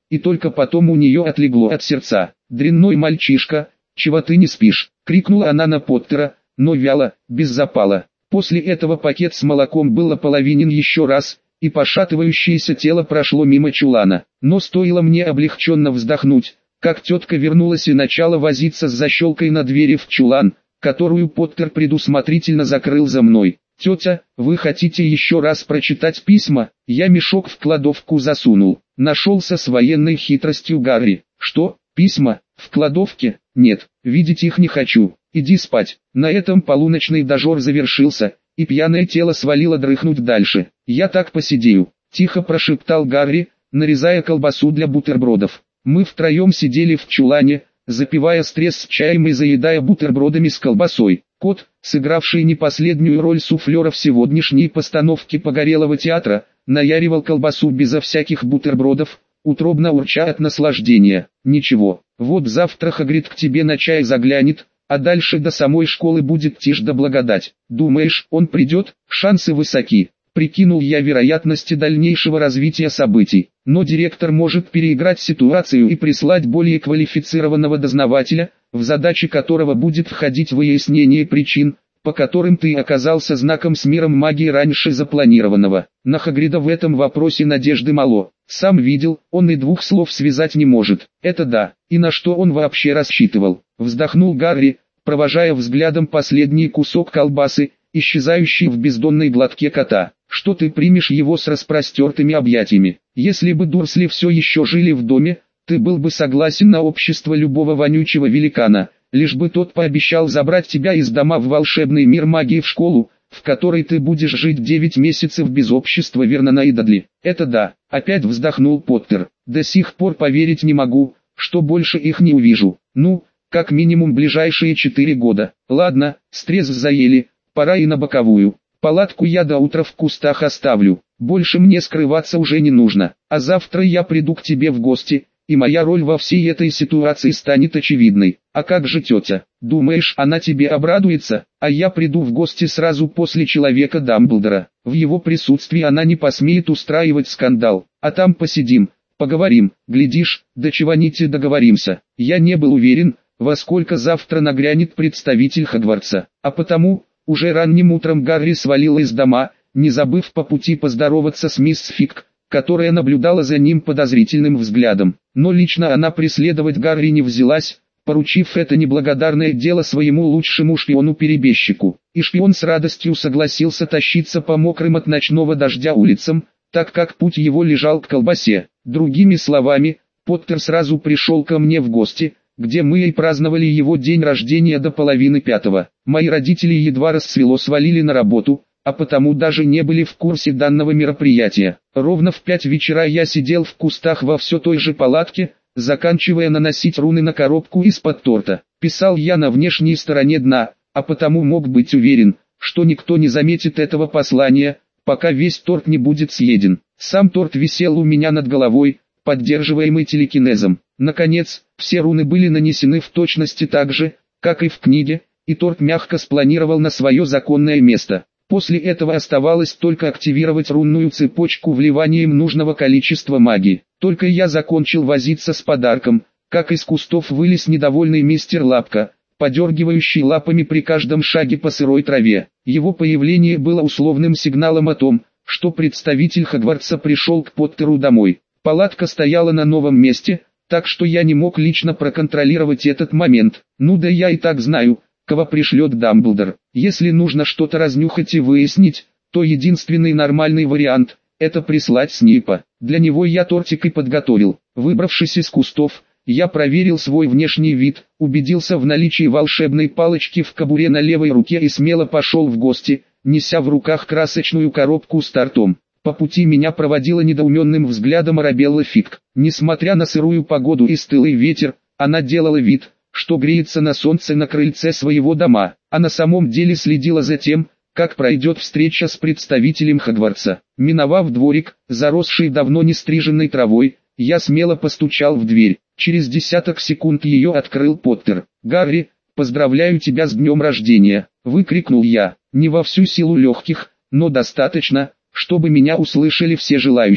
и только потом у нее отлегло от сердца. «Дрянной мальчишка, чего ты не спишь?» — крикнула она на Поттера, но вяло, без запала. После этого пакет с молоком был ополовинен еще раз, и пошатывающееся тело прошло мимо чулана. Но стоило мне облегченно вздохнуть, как тетка вернулась и начала возиться с защелкой на двери в чулан, которую Поттер предусмотрительно закрыл за мной. «Тетя, вы хотите еще раз прочитать письма?» Я мешок в кладовку засунул. Нашелся с военной хитростью Гарри. «Что, письма? В кладовке? Нет, видеть их не хочу. Иди спать». На этом полуночный дожор завершился, и пьяное тело свалило дрыхнуть дальше. «Я так посидею», — тихо прошептал Гарри, нарезая колбасу для бутербродов. Мы втроем сидели в чулане, запивая стресс с чаем и заедая бутербродами с колбасой. Кот, сыгравший не последнюю роль суфлера в сегодняшней постановке Погорелого театра, наяривал колбасу безо всяких бутербродов, утробно урча от наслаждения. «Ничего, вот завтра Хагрид к тебе на чай заглянет, а дальше до самой школы будет тишь да благодать. Думаешь, он придет? Шансы высоки». Прикинул я вероятности дальнейшего развития событий, но директор может переиграть ситуацию и прислать более квалифицированного дознавателя, в задачи которого будет входить выяснение причин, по которым ты оказался знаком с миром магии раньше запланированного. На Хагрида в этом вопросе надежды мало. Сам видел, он и двух слов связать не может. Это да, и на что он вообще рассчитывал? Вздохнул Гарри, провожая взглядом последний кусок колбасы, исчезающий в бездонной глотке кота. Что ты примешь его с распростертыми объятиями? Если бы Дурсли все еще жили в доме, ты был бы согласен на общество любого вонючего великана, лишь бы тот пообещал забрать тебя из дома в волшебный мир магии в школу, в которой ты будешь жить 9 месяцев без общества Вернона и Дадли. Это да, опять вздохнул Поттер. До сих пор поверить не могу, что больше их не увижу. Ну, как минимум ближайшие 4 года. Ладно, стресс заели, пора и на боковую. Палатку я до утра в кустах оставлю, больше мне скрываться уже не нужно, а завтра я приду к тебе в гости, и моя роль во всей этой ситуации станет очевидной. А как же тетя? Думаешь, она тебе обрадуется? А я приду в гости сразу после Человека Дамблдора. В его присутствии она не посмеет устраивать скандал, а там посидим, поговорим, глядишь, до чего-нибудь договоримся. Я не был уверен, во сколько завтра нагрянет представитель Хогвартса, а потому... Уже ранним утром Гарри свалил из дома, не забыв по пути поздороваться с мисс Фиг, которая наблюдала за ним подозрительным взглядом. Но лично она преследовать Гарри не взялась, поручив это неблагодарное дело своему лучшему шпиону-перебежчику. И шпион с радостью согласился тащиться по мокрым от ночного дождя улицам, так как путь его лежал к колбасе. Другими словами, Поттер сразу пришел ко мне в гости, где мы и праздновали его день рождения до 4:30. Мои родители едва рассвело свалили на работу, а потому даже не были в курсе данного мероприятия. Ровно в 5 вечера я сидел в кустах во все той же палатке, заканчивая наносить руны на коробку из-под торта. Писал я на внешней стороне дна, а потому мог быть уверен, что никто не заметит этого послания, пока весь торт не будет съеден. Сам торт висел у меня над головой, поддерживаемый телекинезом. Наконец, все руны были нанесены в точности так же, как и в книге, и торт мягко спланировал на свое законное место. После этого оставалось только активировать рунную цепочку вливанием нужного количества магии. Только я закончил возиться с подарком, как из кустов вылез недовольный мистер Лапка, подергивающий лапами при каждом шаге по сырой траве. Его появление было условным сигналом о том, что представитель Хогвартса пришел к Поттеру домой. Палатка стояла на новом месте, так что я не мог лично проконтролировать этот момент. Ну да я и так знаю, кого пришлет Дамблдор. Если нужно что-то разнюхать и выяснить, то единственный нормальный вариант – это прислать Снейпа. Для него я тортик и подготовил. Выбравшись из кустов, я проверил свой внешний вид, убедился в наличии волшебной палочки в кобуре на левой руке и смело пошел в гости, неся в руках красочную коробку с тортом. По пути меня проводила недоуменным взглядом Арабелла Фиг. Несмотря на сырую погоду и стылый ветер, она делала вид, что греется на солнце на крыльце своего дома, а на самом деле следила за тем, как пройдет встреча с представителем Хогвартса. Миновав дворик, заросший давно не стриженной травой, я смело постучал в дверь. Через десяток секунд ее открыл Поттер. «Гарри, поздравляю тебя с днем рождения!» — выкрикнул я, не во всю силу легких, но достаточно, чтобы меня услышали все желающие.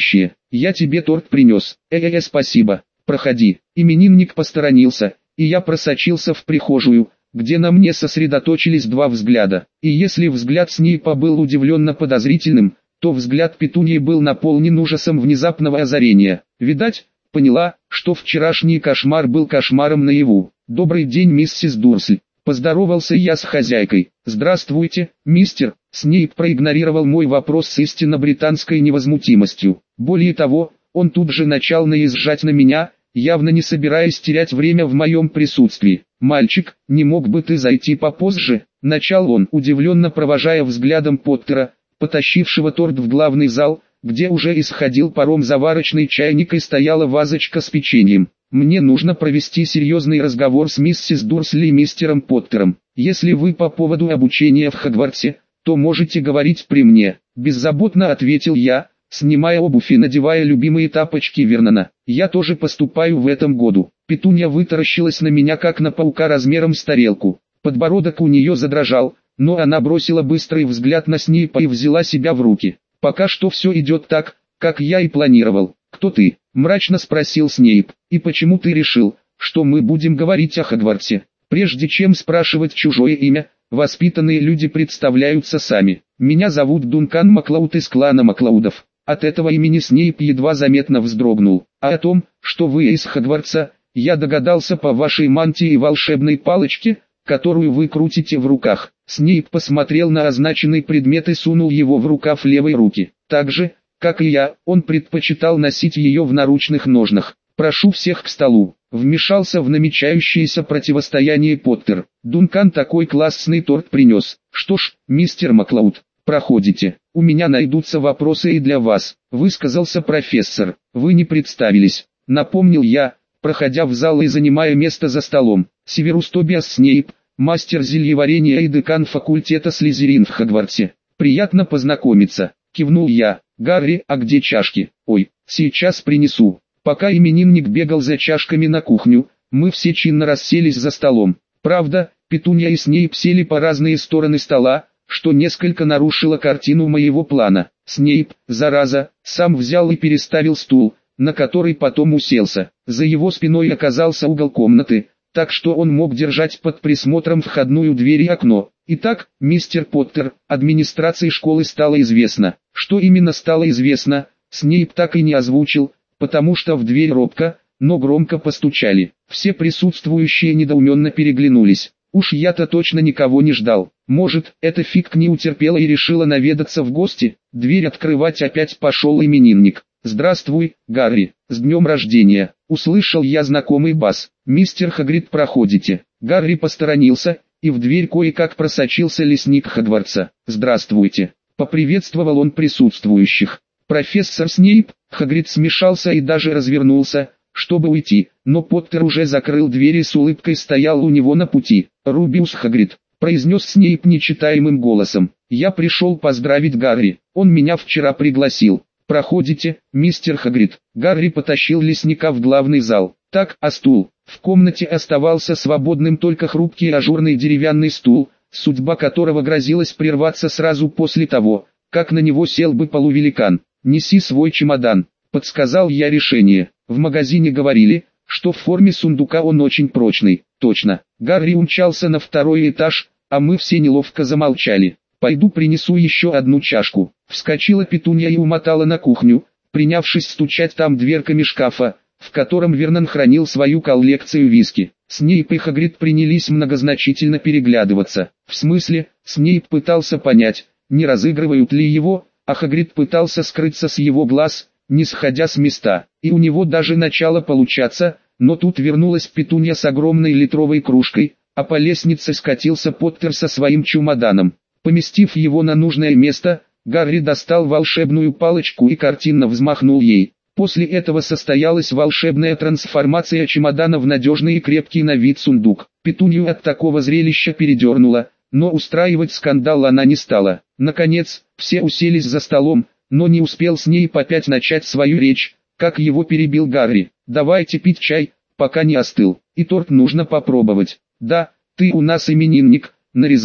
Я тебе торт принес. Спасибо. Проходи. Именинник посторонился, и я просочился в прихожую, где на мне сосредоточились два взгляда. И если взгляд Снейпа был удивленно подозрительным, то взгляд Петуньи был наполнен ужасом внезапного озарения. Видать, поняла, что вчерашний кошмар был кошмаром наяву. «Добрый день, миссис Дурсль», — поздоровался я с хозяйкой. «Здравствуйте, мистер». Снейп проигнорировал мой вопрос с истинно британской невозмутимостью. Более того, он тут же начал наезжать на меня, явно не собираясь терять время в моем присутствии. «Мальчик, не мог бы ты зайти попозже?» — начал он, удивленно провожая взглядом Поттера, потащившего торт в главный зал, где уже исходил паром заварочный чайник и стояла вазочка с печеньем. «Мне нужно провести серьезный разговор с миссис Дурсли и мистером Поттером. Если вы по поводу обучения в Хогвартсе, то можете говорить при мне», — беззаботно ответил я, снимая обувь и надевая любимые тапочки Вернона. «Я тоже поступаю в этом году». Петунья вытаращилась на меня как на паука размером с тарелку. Подбородок у нее задрожал, но она бросила быстрый взгляд на Снейпа и взяла себя в руки. «Пока что все идет так, как я и планировал». «Кто ты?» — мрачно спросил Снейп. «И почему ты решил, что мы будем говорить о Хогвартсе? Прежде чем спрашивать чужое имя, воспитанные люди представляются сами. Меня зовут Дункан Маклауд из клана Маклаудов». От этого имени Снейп едва заметно вздрогнул. «А о том, что вы из Хогвартса, я догадался по вашей мантии и волшебной палочке, которую вы крутите в руках». Снейп посмотрел на означенный предмет и сунул его в рукав левой руки. Так же, как и я, он предпочитал носить ее в наручных ножнах. «Прошу всех к столу», — вмешался в намечающееся противостояние Поттер. «Дункан такой классный торт принес. Что ж, мистер Маклауд, проходите. У меня найдутся вопросы и для вас», — высказался профессор. «Вы не представились», — напомнил я, проходя в зал и занимая место за столом. «Северус Тобиас Снейп, мастер зельеварения и декан факультета Слизерин в Хогвартсе. Приятно познакомиться», — кивнул я. «Гарри, а где чашки?» «Ой, сейчас принесу». Пока именинник бегал за чашками на кухню, мы все чинно расселись за столом. Правда, Петунья и Снейп сели по разные стороны стола, что несколько нарушило картину моего плана. Снейп, зараза, сам взял и переставил стул, на который потом уселся. За его спиной оказался угол комнаты, так что он мог держать под присмотром входную дверь и окно. «Итак, мистер Поттер, администрации школы стало известно». Что именно стало известно, Снейп так и не озвучил, потому что в дверь робко, но громко постучали. Все присутствующие недоуменно переглянулись. Уж я-то точно никого не ждал. Может, эта фиг не утерпела и решила наведаться в гости? Дверь открывать опять пошел именинник. «Здравствуй, Гарри, с днем рождения!» Услышал я знакомый бас. «Мистер Хагрид, проходите». Гарри посторонился, и в дверь кое-как просочился лесник Хогвартса. «Здравствуйте!» Поприветствовал он присутствующих. «Профессор Снейп». Хагрид смешался и даже развернулся, чтобы уйти, но Поттер уже закрыл дверь и с улыбкой стоял у него на пути. «Рубиус Хагрид», — произнес Снейп нечитаемым голосом. «Я пришел поздравить Гарри, он меня вчера пригласил». «Проходите, мистер Хагрид». Гарри потащил лесника в главный зал. «Так, а стул?» В комнате оставался свободным только хрупкий ажурный деревянный стул, судьба которого грозилась прерваться сразу после того, как на него сел бы полувеликан. «Неси свой чемодан», — подсказал я решение. В магазине говорили, что в форме сундука он очень прочный. Точно. Гарри умчался на второй этаж, а мы все неловко замолчали. «Пойду принесу еще одну чашку». Вскочила Петунья и умотала на кухню, принявшись стучать там дверками шкафа, в котором Вернон хранил свою коллекцию виски. Снейп и Хагрид принялись многозначительно переглядываться. В смысле, Снейп пытался понять, не разыгрывают ли его, а Хагрид пытался скрыться с его глаз, не сходя с места. И у него даже начало получаться, но тут вернулась Петунья с огромной литровой кружкой, а по лестнице скатился Поттер со своим чемоданом. Поместив его на нужное место, Гарри достал волшебную палочку и картинно взмахнул ей. После этого состоялась волшебная трансформация чемодана в надежный и крепкий на вид сундук. Петунью от такого зрелища передернула, но устраивать скандал она не стала. Наконец, все уселись за столом, но не успел Снейп опять начать свою речь, как его перебил Гарри. «Давайте пить чай, пока не остыл, и торт нужно попробовать». «Да, ты у нас именинник, нарезай».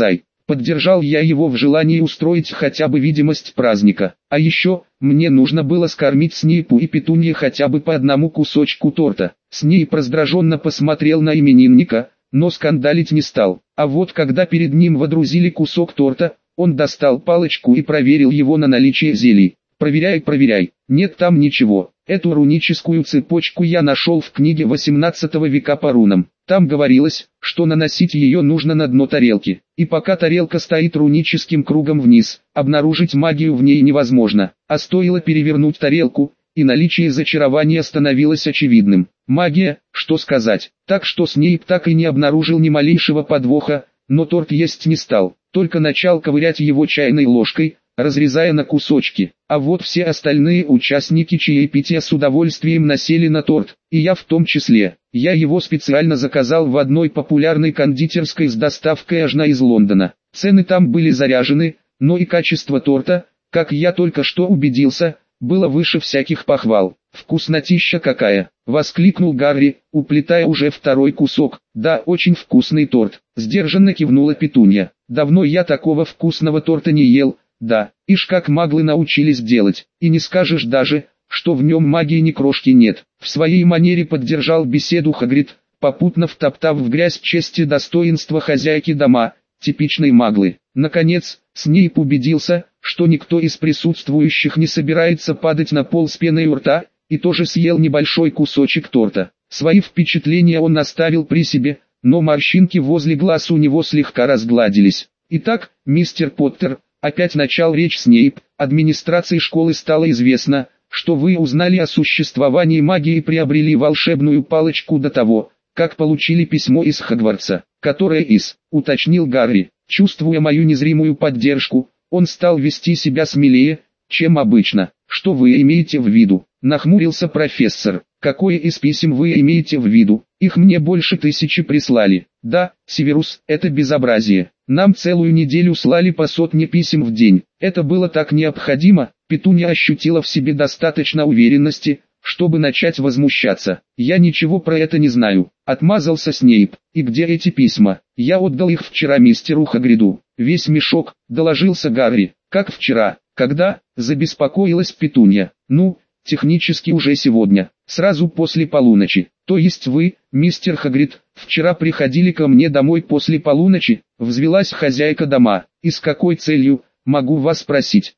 Поддержал я его в желании устроить хотя бы видимость праздника. А еще, мне нужно было скормить Снейпу и Петунье хотя бы по одному кусочку торта. Снейп раздраженно посмотрел на именинника, но скандалить не стал. А вот когда перед ним водрузили кусок торта, он достал палочку и проверил его на наличие зелий. «Проверяй, проверяй, нет там ничего. Эту руническую цепочку я нашел в книге 18 века по рунам. Там говорилось, что наносить ее нужно на дно тарелки. И пока тарелка стоит руническим кругом вниз, обнаружить магию в ней невозможно. А стоило перевернуть тарелку, и наличие зачарования становилось очевидным. Магия, что сказать. Так что Снейп так и не обнаружил ни малейшего подвоха, но торт есть не стал, только начал ковырять его чайной ложкой, разрезая на кусочки. А вот все остальные участники чаепития с удовольствием насели на торт, и я в том числе. Я его специально заказал в одной популярной кондитерской с доставкой аж из Лондона. Цены там были заряжены, но и качество торта, как я только что убедился, было выше всяких похвал. «Вкуснотища какая!» — воскликнул Гарри, уплетая уже второй кусок. «Да, очень вкусный торт», — сдержанно кивнула Петунья. «Давно я такого вкусного торта не ел». «Да, ишь как маглы научились делать, и не скажешь даже, что в нем магии ни крошки нет». В своей манере поддержал беседу Хагрид, попутно втоптав в грязь честь и достоинство хозяйки дома, типичной маглы. Наконец, Снейп убедился, что никто из присутствующих не собирается падать на пол с пеной у рта, и тоже съел небольшой кусочек торта. Свои впечатления он оставил при себе, но морщинки возле глаз у него слегка разгладились. «Итак, мистер Поттер», — опять начал речь Снейп, — администрации школы стало известно, что вы узнали о существовании магии и приобрели волшебную палочку до того, как получили письмо из Хогвартса, которое уточнил Гарри. Чувствуя мою незримую поддержку, он стал вести себя смелее, чем обычно. «Что вы имеете в виду?» — нахмурился профессор. «Какое из писем вы имеете в виду? Их мне больше 1000 прислали». «Да, Северус, это безобразие. Нам целую неделю слали по 100 писем в день. Это было так необходимо». Петунья ощутила в себе достаточно уверенности, чтобы начать возмущаться. «Я ничего про это не знаю», — отмазался Снейп. «И где эти письма? Я отдал их вчера мистеру Хагриду». «Весь мешок», — доложился Гарри. «Как вчера? Когда?» — забеспокоилась Петунья. «Ну, технически уже сегодня, сразу после полуночи. То есть вы, мистер Хагрид, вчера приходили ко мне домой после полуночи?» — взвилась хозяйка дома. «И с какой целью, могу вас спросить?»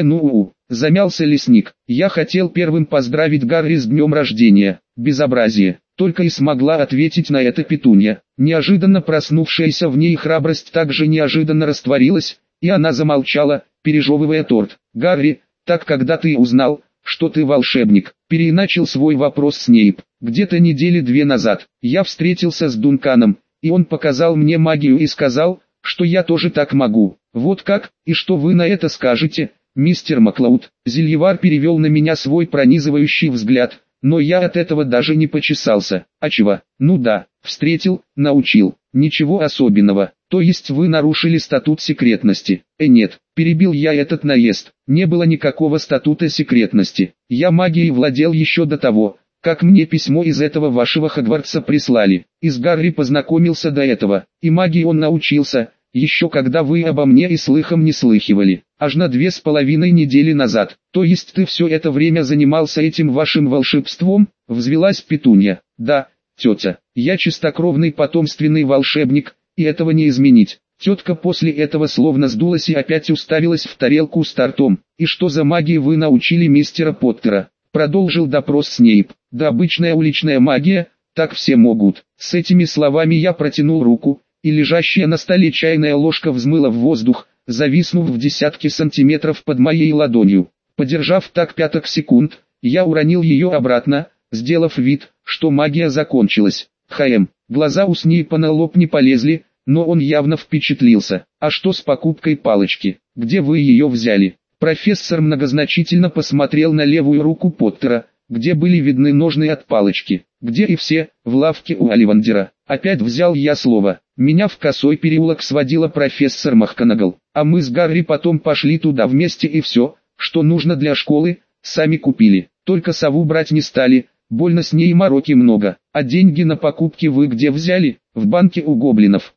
Замялся лесник. «Я хотел первым поздравить Гарри с днем рождения». «Безобразие», — только и смогла ответить на это Петунья. Неожиданно проснувшаяся в ней храбрость также неожиданно растворилась, и она замолчала, пережевывая торт. «Гарри, так когда ты узнал, что ты волшебник?» — переиначил свой вопрос Снейп. «Где-то недели 2 назад. Я встретился с Дунканом, и он показал мне магию и сказал, что я тоже так могу». «Вот как, и что вы на это скажете, мистер Маклауд?» Зельевар перевел на меня свой пронизывающий взгляд, но я от этого даже не почесался. «А чего?» «Ну да, встретил, научил. Ничего особенного. То есть вы нарушили статут секретности?» Нет, перебил я этот наезд. Не было никакого статута секретности. Я магией владел еще до того, как мне письмо из этого вашего Хогвартса прислали. И с Гарри познакомился до этого, и магии он научился, еще когда вы обо мне и слыхом не слыхивали, аж на 2,5 недели назад. То есть ты все это время занимался этим вашим волшебством?» — взвилась Петунья. «Да, тетя, я чистокровный потомственный волшебник, и этого не изменить». Тетка после этого словно сдулась и опять уставилась в тарелку с тортом. «И что за магии вы научили мистера Поттера?» — продолжил допрос Снейп. «Да обычная уличная магия, так все могут». С этими словами я протянул руку, и лежащая на столе чайная ложка взмыла в воздух, зависнув в десятки сантиметров под моей ладонью. Подержав так 5 секунд, я уронил ее обратно, сделав вид, что магия закончилась. Глаза у Снейпа на лоб не полезли, но он явно впечатлился. «А что с покупкой палочки? Где вы ее взяли?» Профессор многозначительно посмотрел на левую руку Поттера, где были видны ножны от палочки. «Где и все, в лавке у Оливандера». Опять взял я слово. Меня в косой переулок сводила профессор МакГонагал, а мы с Гарри потом пошли туда вместе и все, что нужно для школы, сами купили. Только сову брать не стали, больно с ней мороки много. А деньги на покупки вы где взяли? В банке у гоблинов.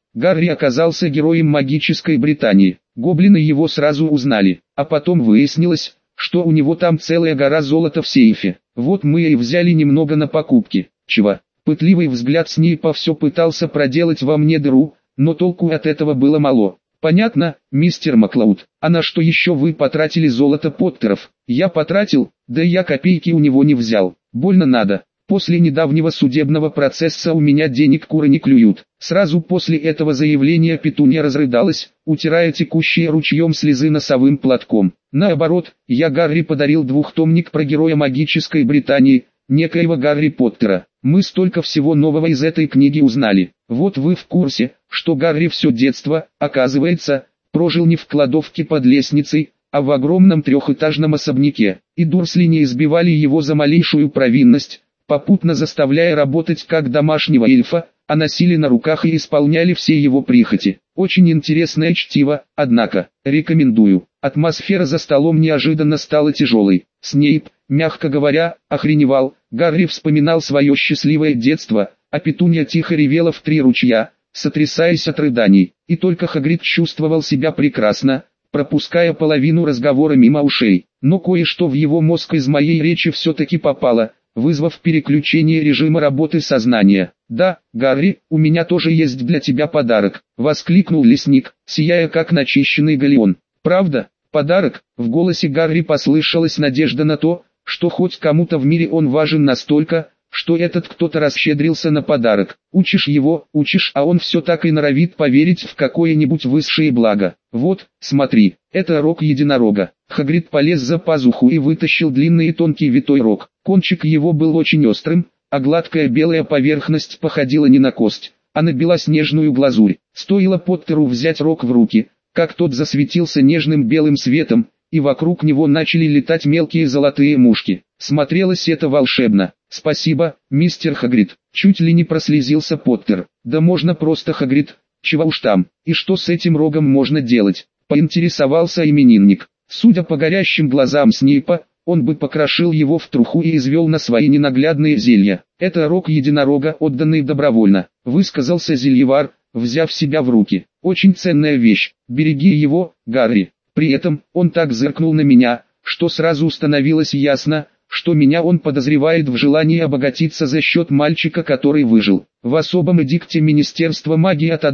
Гарри оказался героем магической Британии. Гоблины его сразу узнали, а потом выяснилось, что у него там целая гора золота в сейфе. Вот мы и взяли немного на покупки. Чего? Пытливый взгляд Снейпа все пытался проделать во мне дыру, но толку от этого было мало. Понятно, мистер Маклауд. А на что еще вы потратили золото Поттеров? Я потратил, да я копейки у него не взял. Больно надо. После недавнего судебного процесса у меня денег куры не клюют. Сразу после этого заявления Петунья разрыдалась, утирая текущие ручьем слезы носовым платком. Наоборот, я Гарри подарил двухтомник про героя магической Британии, некоего Гарри Поттера. Мы столько всего нового из этой книги узнали. Вот вы в курсе, что Гарри все детство, оказывается, прожил не в кладовке под лестницей, а в огромном трехэтажном особняке, и Дурсли не избивали его за малейшую провинность, попутно заставляя работать как домашнего эльфа, а носили на руках и исполняли все его прихоти. Очень интересное чтиво, однако, рекомендую. Атмосфера за столом неожиданно стала тяжелой. Снейп, мягко говоря, охреневал. Гарри вспоминал свое счастливое детство, а Петунья тихо ревела в три ручья, сотрясаясь от рыданий. И только Хагрид чувствовал себя прекрасно, пропуская половину разговора мимо ушей. Но кое-что в его мозг из моей речи все-таки попало, вызвав переключение режима работы сознания. «Да, Гарри, у меня тоже есть для тебя подарок», — воскликнул лесник, сияя как начищенный галеон. «Правда? Подарок?» В голосе Гарри послышалась надежда на то, что хоть кому-то в мире он важен настолько, что этот кто-то расщедрился на подарок. Учишь его, а он все так и норовит поверить в какое-нибудь высшее благо. Вот, смотри, это рог единорога. Хагрид полез за пазуху и вытащил длинный и тонкий витой рог. Кончик его был очень острым, а гладкая белая поверхность походила не на кость, а на белоснежную глазурь. Стоило Поттеру взять рог в руки, как тот засветился нежным белым светом, и вокруг него начали летать мелкие золотые мушки. Смотрелось это волшебно. «Спасибо, мистер Хагрид», — чуть ли не прослезился Поттер. «Да можно просто Хагрид, чего уж там, и что с этим рогом можно делать?» — поинтересовался именинник. Судя по горящим глазам Снейпа, он бы покрошил его в труху и извел на свои ненаглядные зелья. «Это рог единорога, отданный добровольно», — высказался зельевар, взяв себя в руки. «Очень ценная вещь, береги его, Гарри». При этом, он так зыркнул на меня, что сразу становилось ясно, что меня он подозревает в желании обогатиться за счет мальчика, который выжил. В особом эдикте Министерства магии от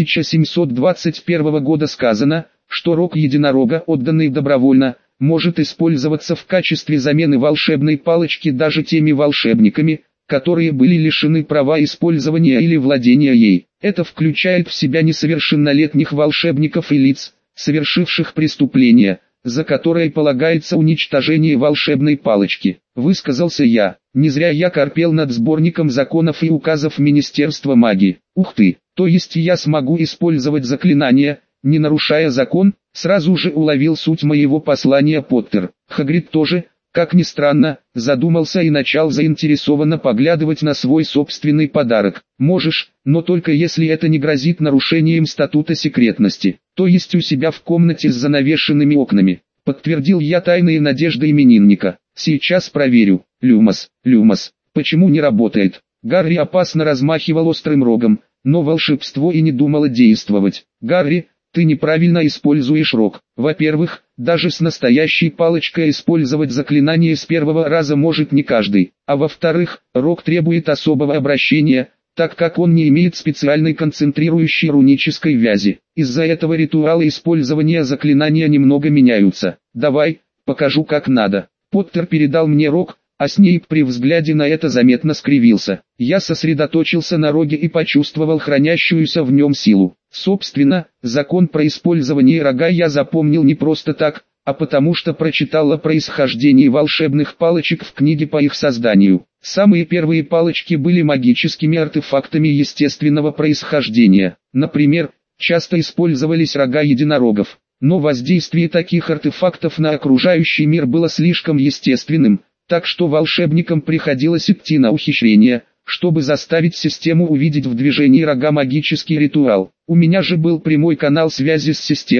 1721 года сказано, что рог единорога, отданный добровольно, может использоваться в качестве замены волшебной палочки даже теми волшебниками, которые были лишены права использования или владения ей. Это включает в себя несовершеннолетних волшебников и лиц, совершивших преступления, за которое полагается уничтожение волшебной палочки. Высказался я. Не зря я корпел над сборником законов и указов Министерства магии. Ух ты, то есть я смогу использовать заклинания, не нарушая закон? Сразу же уловил суть моего послания Поттер. Хагрид тоже, как ни странно, задумался и начал заинтересованно поглядывать на свой собственный подарок. «Можешь, но только если это не грозит нарушением статута секретности, то есть у себя в комнате с занавешенными окнами», — подтвердил я тайные надежды именинника. «Сейчас проверю. Люмос, почему не работает?» Гарри опасно размахивал острым рогом, но волшебство и не думало действовать. «Гарри, ты неправильно используешь рог. Во-первых, даже с настоящей палочкой использовать заклинание с первого раза может не каждый. А во-вторых, рог требует особого обращения, так как он не имеет специальной концентрирующей рунической вязи. Из-за этого ритуалы использования заклинания немного меняются. Давай, покажу как надо». Поттер передал мне рог, а Снейп при взгляде на это заметно скривился. Я сосредоточился на роге и почувствовал хранящуюся в нем силу. Собственно, закон про использование рога я запомнил не просто так, а потому что прочитал о происхождении волшебных палочек в книге по их созданию. Самые первые палочки были магическими артефактами естественного происхождения. Например, часто использовались рога единорогов. Но воздействие таких артефактов на окружающий мир было слишком естественным, так что волшебникам приходилось идти на ухищрения, чтобы заставить систему увидеть в движении рога магический ритуал. У меня же был прямой канал связи с системой,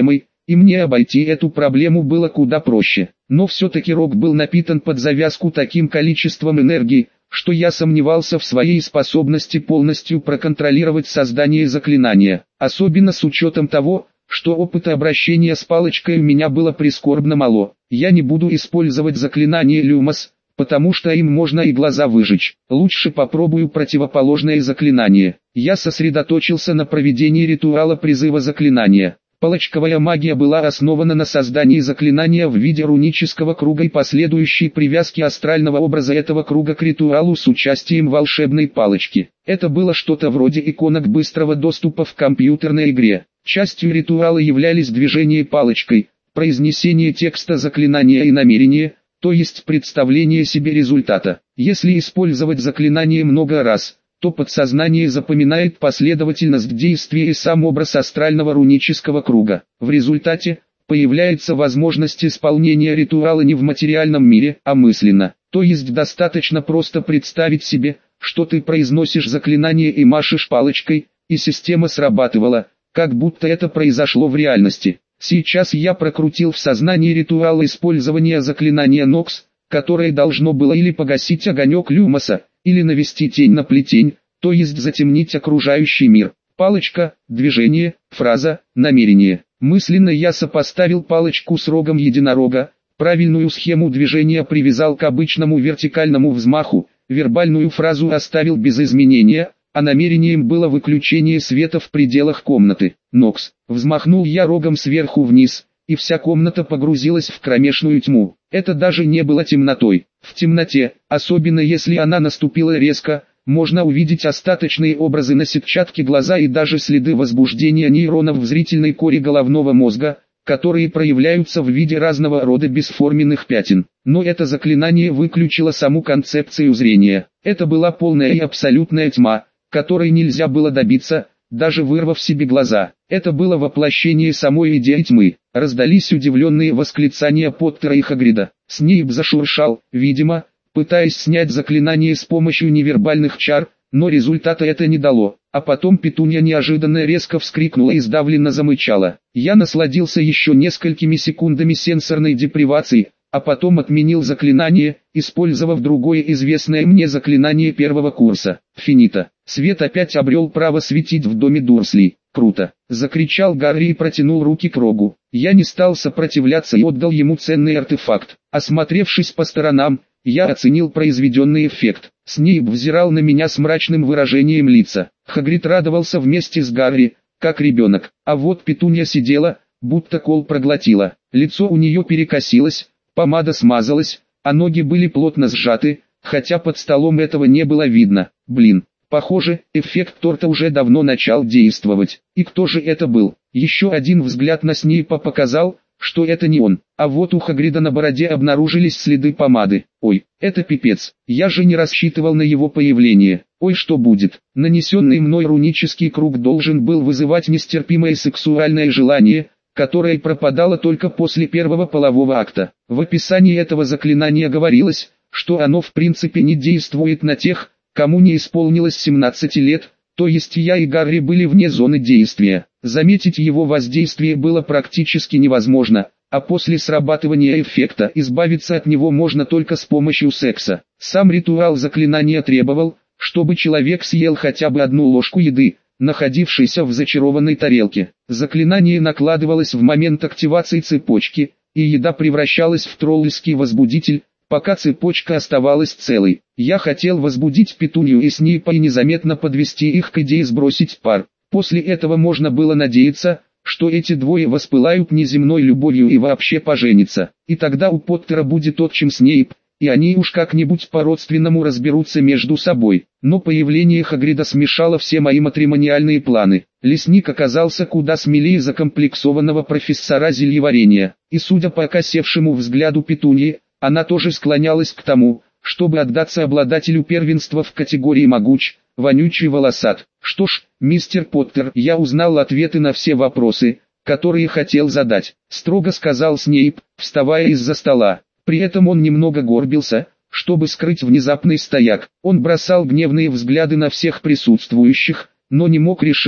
и мне обойти эту проблему было куда проще. Но все-таки Рок был напитан под завязку таким количеством энергии, что я сомневался в своей способности полностью проконтролировать создание заклинания, особенно с учетом того, что опыта обращения с палочкой у меня было прискорбно мало. Я не буду использовать заклинание Люмос, потому что им можно и глаза выжечь. Лучше попробую противоположное заклинание. Я сосредоточился на проведении ритуала призыва заклинания. Палочковая магия была основана на создании заклинания в виде рунического круга и последующей привязки астрального образа этого круга к ритуалу с участием волшебной палочки. Это было что-то вроде иконок быстрого доступа в компьютерной игре. Частью ритуала являлись движение палочкой, произнесение текста заклинания и намерение, то есть представление себе результата. Если использовать заклинание много раз, то подсознание запоминает последовательность действий и сам образ астрального рунического круга. В результате, появляется возможность исполнения ритуала не в материальном мире, а мысленно. То есть достаточно просто представить себе, что ты произносишь заклинание и машешь палочкой, и система срабатывала, как будто это произошло в реальности. Сейчас я прокрутил в сознании ритуал использования заклинания Нокс, которое должно было или погасить огонек Люмоса, или навести тень на плетень, то есть затемнить окружающий мир. Палочка, движение, фраза, намерение. Мысленно я сопоставил палочку с рогом единорога, правильную схему движения привязал к обычному вертикальному взмаху, вербальную фразу оставил без изменения, а намерением было выключение света в пределах комнаты. Нокс. Взмахнул я рогом сверху вниз, и вся комната погрузилась в кромешную тьму. Это даже не было темнотой. В темноте, особенно если она наступила резко, можно увидеть остаточные образы на сетчатке глаза и даже следы возбуждения нейронов в зрительной коре головного мозга, которые проявляются в виде разного рода бесформенных пятен. Но это заклинание выключило саму концепцию зрения. Это была полная и абсолютная тьма, которой нельзя было добиться, даже вырвав себе глаза. Это было воплощение самой идеи тьмы. Раздались удивленные восклицания Поттера и Хагрида. Снейп зашуршал, видимо, пытаясь снять заклинание с помощью невербальных чар, но результата это не дало. А потом Петунья неожиданно резко вскрикнула и сдавленно замычала. Я насладился еще несколькими секундами сенсорной депривации, а потом отменил заклинание, использовав другое известное мне заклинание первого курса. Финита. Свет опять обрел право светить в доме Дурслей. Круто! Закричал Гарри и протянул руки к Рогу. Я не стал сопротивляться и отдал ему ценный артефакт. Осмотревшись по сторонам, я оценил произведенный эффект. Снейп взирал на меня с мрачным выражением лица. Хагрид радовался вместе с Гарри, как ребенок. А вот Петунья сидела, будто кол проглотила. Лицо у нее перекосилось, помада смазалась, а ноги были плотно сжаты, хотя под столом этого не было видно. Блин, похоже, эффект торта уже давно начал действовать. И кто же это был? Еще один взгляд на Снейпа показал, что это не он. А вот у Хагрида на бороде обнаружились следы помады. Ой, это пипец. Я же не рассчитывал на его появление. Ой, что будет? Нанесенный мной рунический круг должен был вызывать нестерпимое сексуальное желание, которое пропадало только после первого полового акта. В описании этого заклинания говорилось, что оно в принципе не действует на тех, кому не исполнилось 17 лет, то есть я и Гарри были вне зоны действия. Заметить его воздействие было практически невозможно, а после срабатывания эффекта избавиться от него можно только с помощью секса. Сам ритуал заклинания требовал, чтобы человек съел хотя бы одну ложку еды, находившейся в зачарованной тарелке. Заклинание накладывалось в момент активации цепочки, и еда превращалась в тролльский возбудитель, пока цепочка оставалась целой. Я хотел возбудить Петунью и Снейпа и незаметно подвести их к идее сбросить пар. После этого можно было надеяться, что эти двое воспылают неземной любовью и вообще поженятся. И тогда у Поттера будет отчим Снейп, и они уж как-нибудь по-родственному разберутся между собой. Но появление Хагрида смешало все мои матримониальные планы. Лесник оказался куда смелее закомплексованного профессора зельеварения, и судя по окосевшему взгляду Петуньи, она тоже склонялась к тому, чтобы отдаться обладателю первенства в категории могуч, вонючий волосат. Что ж, мистер Поттер, я узнал ответы на все вопросы, которые хотел задать, строго сказал Снейп, вставая из-за стола. При этом он немного горбился, чтобы скрыть внезапный стояк. Он бросал гневные взгляды на всех присутствующих, но не мог решить,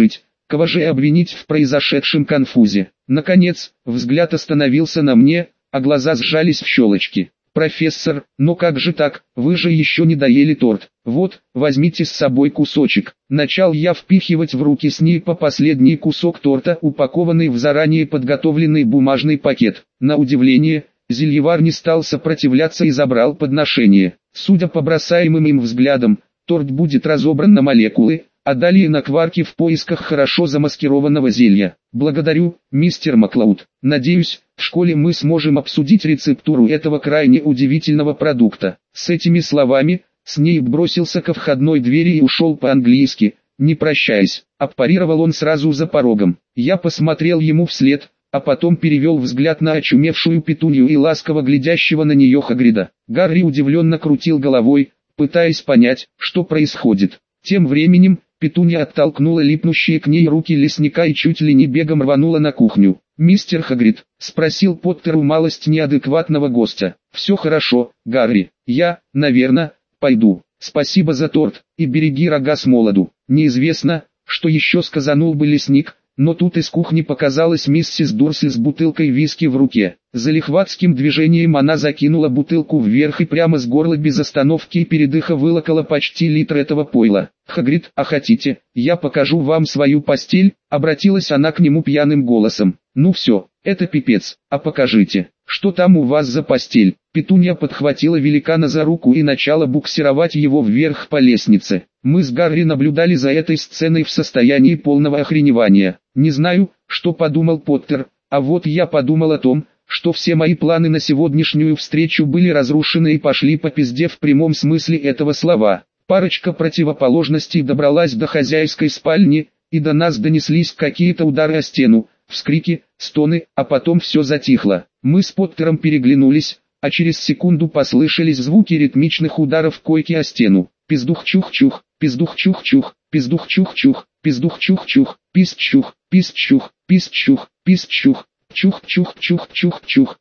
кого же обвинить в произошедшем конфузе? Наконец, взгляд остановился на мне, а глаза сжались в щелочки. «Профессор, но как же так, вы же еще не доели торт. Вот, возьмите с собой кусочек». Начал я впихивать в руки Снейпа последний кусок торта, упакованный в заранее подготовленный бумажный пакет. На удивление, зельевар не стал сопротивляться и забрал подношение. Судя по бросаемым им взглядам, торт будет разобран на молекулы, а далее на кварки в поисках хорошо замаскированного зелья. Благодарю, мистер Маклауд. Надеюсь, в школе мы сможем обсудить рецептуру этого крайне удивительного продукта. С этими словами, Снейп бросился ко входной двери и ушел по-английски, не прощаясь. Аппарировал он сразу за порогом. Я посмотрел ему вслед, а потом перевел взгляд на очумевшую Петунью и ласково глядящего на нее Хагрида. Гарри удивленно крутил головой, пытаясь понять, что происходит. Тем временем, Петунья оттолкнула липнущие к ней руки лесника и чуть ли не бегом рванула на кухню. «Мистер Хагрид?» — спросил Поттер у малость неадекватного гостя. «Все хорошо, Гарри. Я, наверное, пойду. Спасибо за торт, и береги рога с молоду». Неизвестно, что еще сказанул бы лесник, но тут из кухни показалась миссис Дурсли с бутылкой виски в руке. Залихватским движением она закинула бутылку вверх и прямо с горла без остановки и передыха вылокала почти литр этого пойла. «Хагрид, а хотите, я покажу вам свою постель?» — обратилась она к нему пьяным голосом. «Ну все, это пипец, а покажите, что там у вас за постель?» Петунья подхватила великана за руку и начала буксировать его вверх по лестнице. Мы с Гарри наблюдали за этой сценой в состоянии полного охреневания. Не знаю, что подумал Поттер, а вот я подумал о том, что все мои планы на сегодняшнюю встречу были разрушены и пошли по пизде в прямом смысле этого слова. Парочка противоположностей добралась до хозяйской спальни, и до нас донеслись какие-то удары о стену, вскрики, стоны, а потом все затихло. Мы с Поттером переглянулись, а через секунду послышались звуки ритмичных ударов койки о стену. Пиздух-чух-чух, пиздух-чух-чух, пиздух-чух-чух, пиздух-чух-чух, пис-чух, пис-чух, пис-чух, пис-чух, чух-чух-чух-чух-чух,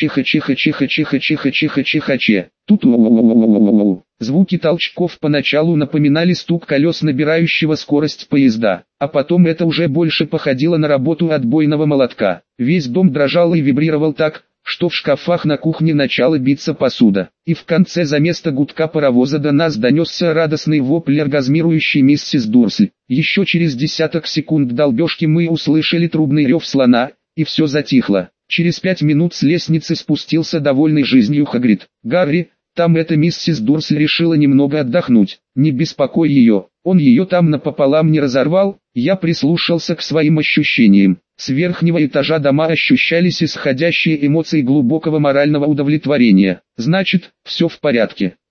чиха-чиха-чиха-чиха-чиха-чиха-че. Тут звуки толчков поначалу напоминали стук колес набирающего скорость поезда, а потом это уже больше походило на работу отбойного молотка. Весь дом дрожал и вибрировал так, что в шкафах на кухне начала биться посуда. И в конце за место гудка паровоза до нас донесся радостный вопль оргазмирующей миссис Дурсль. Еще через десяток секунд долбежки мы услышали трубный рев слона, и все затихло. Через 5 минут с лестницы спустился довольный жизнью Хагрид. «Гарри, там эта миссис Дурсль решила немного отдохнуть. Не беспокой ее, он ее там напополам не разорвал». Я прислушался к своим ощущениям. С верхнего этажа дома ощущались исходящие эмоции глубокого морального удовлетворения. Значит, все в порядке.